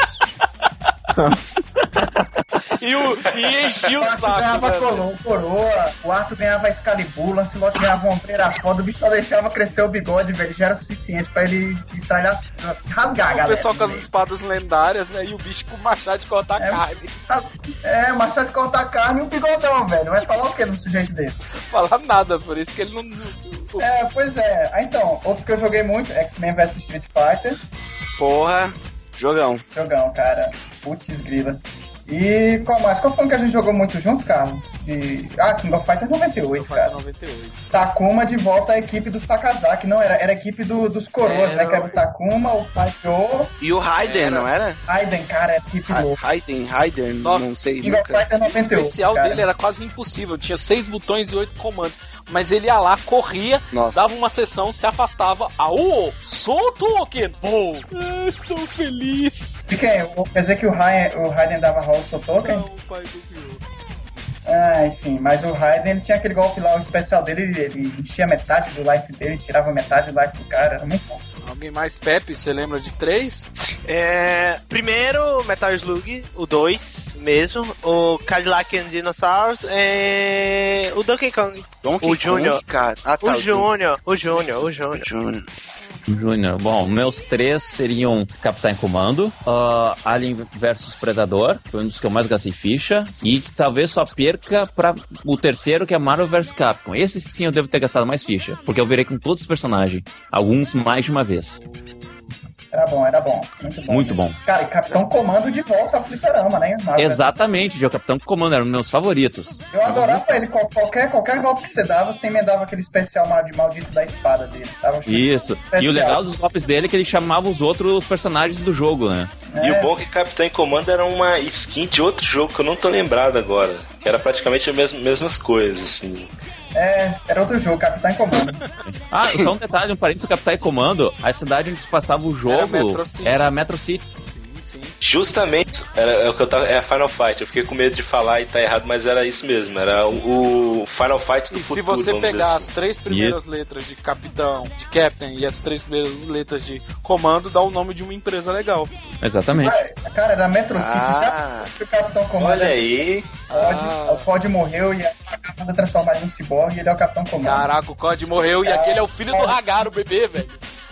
E enchia o Arthur saco, ganhava né? coroa, o Arthur ganhava Excalibur, o Lancelot ganhava uma ombreira foda, o bicho só deixava crescer o bigode, velho, já era suficiente pra ele estralhar, rasgar a O galera. pessoal com as espadas lendárias, né? E o bicho com o machado de cortar carne. O machado de cortar carne e um bigodão, velho. Vai falar o que num sujeito desse? Falar nada, por isso que ele não... Pois é. Então, outro que eu joguei muito, X-Men vs Street Fighter. Porra, jogão. Jogão, cara. Putz, grila. E qual mais? Qual foi um que a gente jogou muito junto, Carlos? King of Fighters 98, cara. 98. Takuma de volta à equipe do Sakazaki. Não, era a equipe dos coroas, né? Que era o Takuma, o Faiyo... E o Raiden, não era? Raiden, cara, é a equipe do... Raiden, não sei. King of Fighters 98, O especial cara. dele era quase impossível. Tinha 6 botões e 8 comandos. Mas ele ia lá, corria, dava uma sessão, se afastava. Aô! Sotoken! Pô! Estou feliz! De quem? Quer dizer que o Raiden dava Raul Sotoken? Não, pai do Pio. Enfim, mas o Raiden, ele tinha aquele golpe lá, o especial dele, ele enchia metade do life dele, tirava metade do life do cara, era muito bom. Alguém mais, Pepe? Você lembra de 3? Primeiro, Metal Slug, o 2 mesmo, o Cadillac and Dinosaurs, o Donkey Kong. O Junior, cara. O Junior. Júnior. Bom, meus 3 seriam Capitão Comando, Alien vs Predador, foi um dos que eu mais gastei ficha, e talvez só perca para o terceiro, que é Marvel vs Capcom. Esse sim eu devo ter gastado mais ficha, porque eu virei com todos os personagens, alguns mais de uma vez. Era bom. Muito bom. Cara, e Capitão Comando de volta ao fliperama, né? Exatamente, o Capitão Comando era um dos meus favoritos. Eu adorava ele, qualquer golpe que você dava, você emendava aquele especial maldito da espada dele. Isso, especial. E o legal dos golpes dele é que ele chamava os outros personagens do jogo, né? E o bom é que Capitão Comando era uma skin de outro jogo que eu não tô lembrado agora, que era praticamente as mesmas coisas, assim. Era outro jogo, Capitão Comando. Só um detalhe, um parênteses do Capitão Comando, a cidade onde se passava o jogo era Metro City. Sim. Justamente, é o que eu tava. É Final Fight. Eu fiquei com medo de falar e tá errado, mas era isso mesmo. Era o Final Fight do e futuro. Se você pegar assim. as 3 primeiras letras de Capitão, de Captain e as 3 primeiras letras de Comando, dá o nome de uma empresa legal. Exatamente. Cara, era Metro City. Já se o Capitão Comando. Olha aí. O COD morreu e acaba transformado em um ciborgue e ele é o Capitão Comando. Caraca, o COD morreu e aquele é o filho do Hagar, o bebê, velho.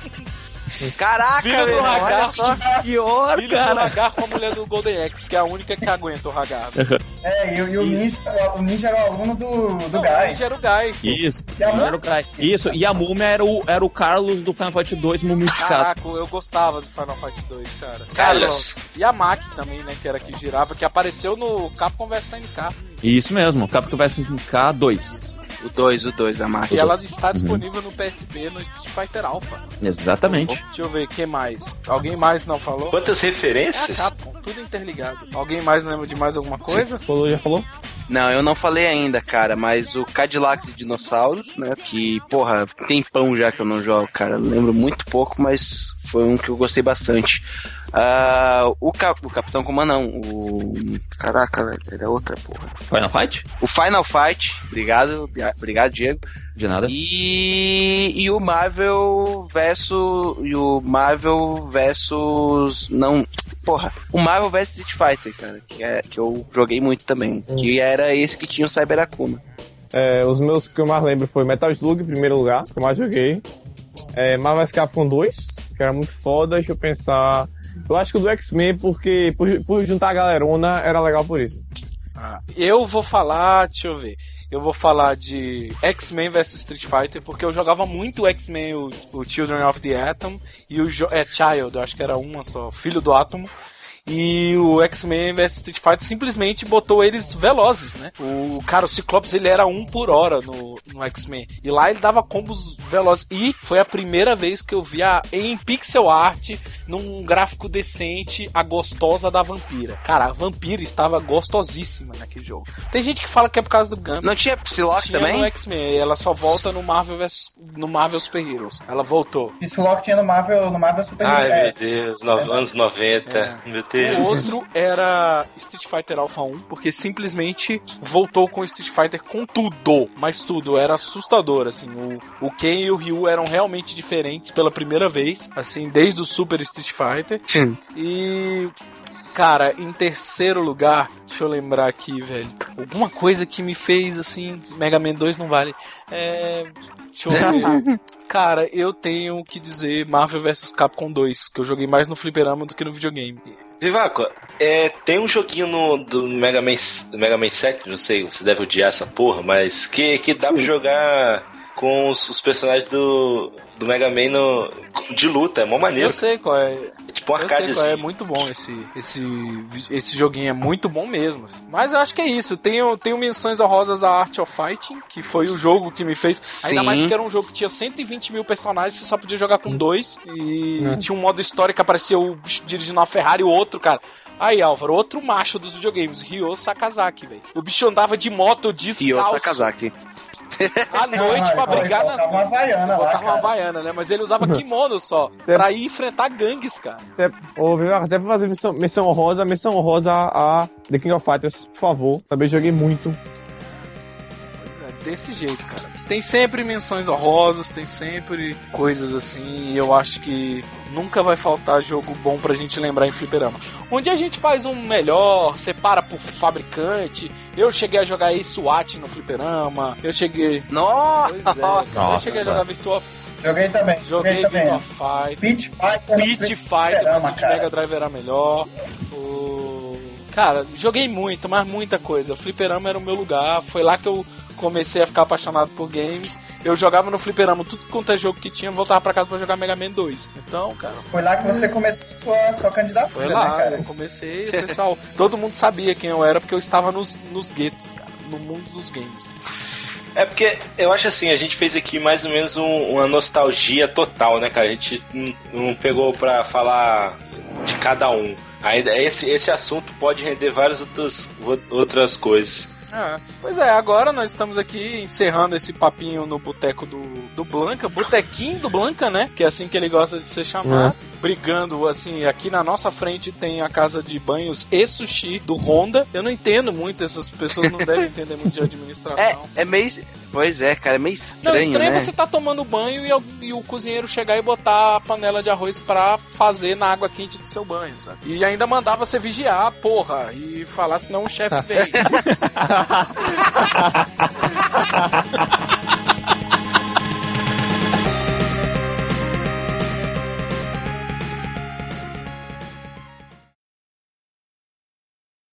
Caraca, filho do Hagar, pior, filho do Hagar com a mulher do Golden Axe, porque é a única que aguenta o Hagar. E o Ninja era o aluno do Guy. O Ninja era o Guy. Isso, era o Guy. Isso, e a Múmia era o Carlos do Final Fight 2 mumificado. Caraca, eu gostava do Final Fight 2, cara. Carlos. E a Mac também, né, que era que girava, que apareceu no Capcom vs NK. Isso mesmo, Capcom vs NK 2. O 2, a marca. E ela está disponível no PSP, no Street Fighter Alpha. Exatamente. Deixa eu ver, o que mais? Alguém mais não falou? Quantas referências? Capcom, tudo interligado. Alguém mais lembra de mais alguma coisa? Já falou? Não, eu não falei ainda, cara, mas o Cadillac de Dinossauros, né, que, porra, tempão já que eu não jogo, cara, eu lembro muito pouco, mas foi um que eu gostei bastante. O Capitão Comando não, caraca, velho, era outra porra. Final Fight? O Final Fight, obrigado, Diego. De nada. E o Marvel versus não, porra, o Marvel vs Street Fighter, cara, que eu joguei muito também, que era esse que tinha o Cyber Akuma. Os meus que eu mais lembro foi Metal Slug, em primeiro lugar, que eu mais joguei. Marvel vs Capcom 2, que era muito foda. Deixa eu pensar. Eu acho que o do X-Men, porque por juntar a galerona, era legal por isso. Eu vou falar, deixa eu ver. Eu vou falar de X-Men vs Street Fighter, porque eu jogava muito o X-Men, o Children of the Atom, e o Child, eu acho que era uma só, Filho do Átomo. E o X-Men vs Street Fighter simplesmente botou eles velozes, né? O Cyclops, ele era 1 por hora no X-Men. E lá ele dava combos velozes. E foi a primeira vez que eu vi em pixel art, num gráfico decente, a gostosa da vampira. Cara, a vampira estava gostosíssima naquele jogo. Tem gente que fala que é por causa do Gambit. Não tinha Psylocke também? Tinha no X-Men. Ela só volta no Marvel Super Heroes. Ela voltou. Psylocke tinha no Marvel Super Heroes. Ai, meu Deus. Anos 90. Meu Deus. O outro era Street Fighter Alpha 1, porque simplesmente voltou com Street Fighter com tudo, mas tudo, era assustador, assim, o Ken e o Ryu eram realmente diferentes pela primeira vez, assim, desde o Super Street Fighter. Sim. E... cara, em terceiro lugar, deixa eu lembrar aqui, velho, alguma coisa que me fez, assim, Mega Man 2 não vale, deixa eu ver. Cara, eu tenho que dizer Marvel vs Capcom 2, que eu joguei mais no fliperama do que no videogame. Vivaco, tem um joguinho do Mega Man 7, não sei, você deve odiar essa porra, mas que dá pra jogar com os personagens do Mega Man de luta, é mó maneiro. Eu sei qual é. Tipo tipo um arcadezinho. É muito bom esse joguinho, é muito bom mesmo. Assim. Mas eu acho que é isso. Tenho menções honrosas a Art of Fighting, que foi o jogo que me fez. Sim. Ainda mais que era um jogo que tinha 120 mil personagens, você só podia jogar com 2. E tinha um modo história que aparecia o bicho dirigindo uma Ferrari e o outro, cara. Aí, Álvaro, outro macho dos videogames, Ryo Sakazaki, velho. O bicho andava de moto descalço. Ryo Sakazaki. À noite pra brigar nas gangues. Botava uma havaiana, né? Mas ele usava kimono só, pra ir enfrentar gangues, cara. Até pra fazer menção honrosa a The King of Fighters, por favor. Também joguei muito. Pois é, desse jeito, cara. Tem sempre menções honrosas, tem sempre coisas assim, e eu acho que nunca vai faltar jogo bom pra gente lembrar em fliperama. Onde a gente faz um melhor, separa por fabricante. Eu cheguei a jogar SWAT no fliperama, eu cheguei... Nossa! Pois é, eu cheguei a jogar Virtua... Joguei também. Joguei Virtua Fighter. Pit Fighter, mas o de Mega Drive era melhor. Cara, joguei muito, mas muita coisa. O fliperama era o meu lugar, foi lá que eu comecei a ficar apaixonado por games. Eu jogava no fliperama tudo quanto é jogo que tinha, voltava pra casa pra jogar Mega Man 2. Então, cara... Foi lá que você começou sua candidatura, foi lá, né, cara? Eu comecei, o pessoal... todo mundo sabia quem eu era, porque eu estava nos guetos, cara, no mundo dos games. É porque eu acho assim, a gente fez aqui mais ou menos uma nostalgia total, né, cara? A gente não pegou pra falar de cada um. Ainda esse assunto pode render várias outras coisas. Pois é, agora nós estamos aqui encerrando esse papinho no boteco do Blanca, botequinho do Blanca, né? Que é assim que ele gosta de ser chamado. Brigando, assim, aqui na nossa frente tem a casa de banhos e sushi do Honda. Eu não entendo muito, essas pessoas não devem entender muito de administração. É meio... Pois é, cara, é meio estranho, não, estranho né? É você tá tomando banho e o cozinheiro chegar e botar a panela de arroz pra fazer na água quente do seu banho, sabe? E ainda mandar você vigiar, porra, e falar senão o chefe vem.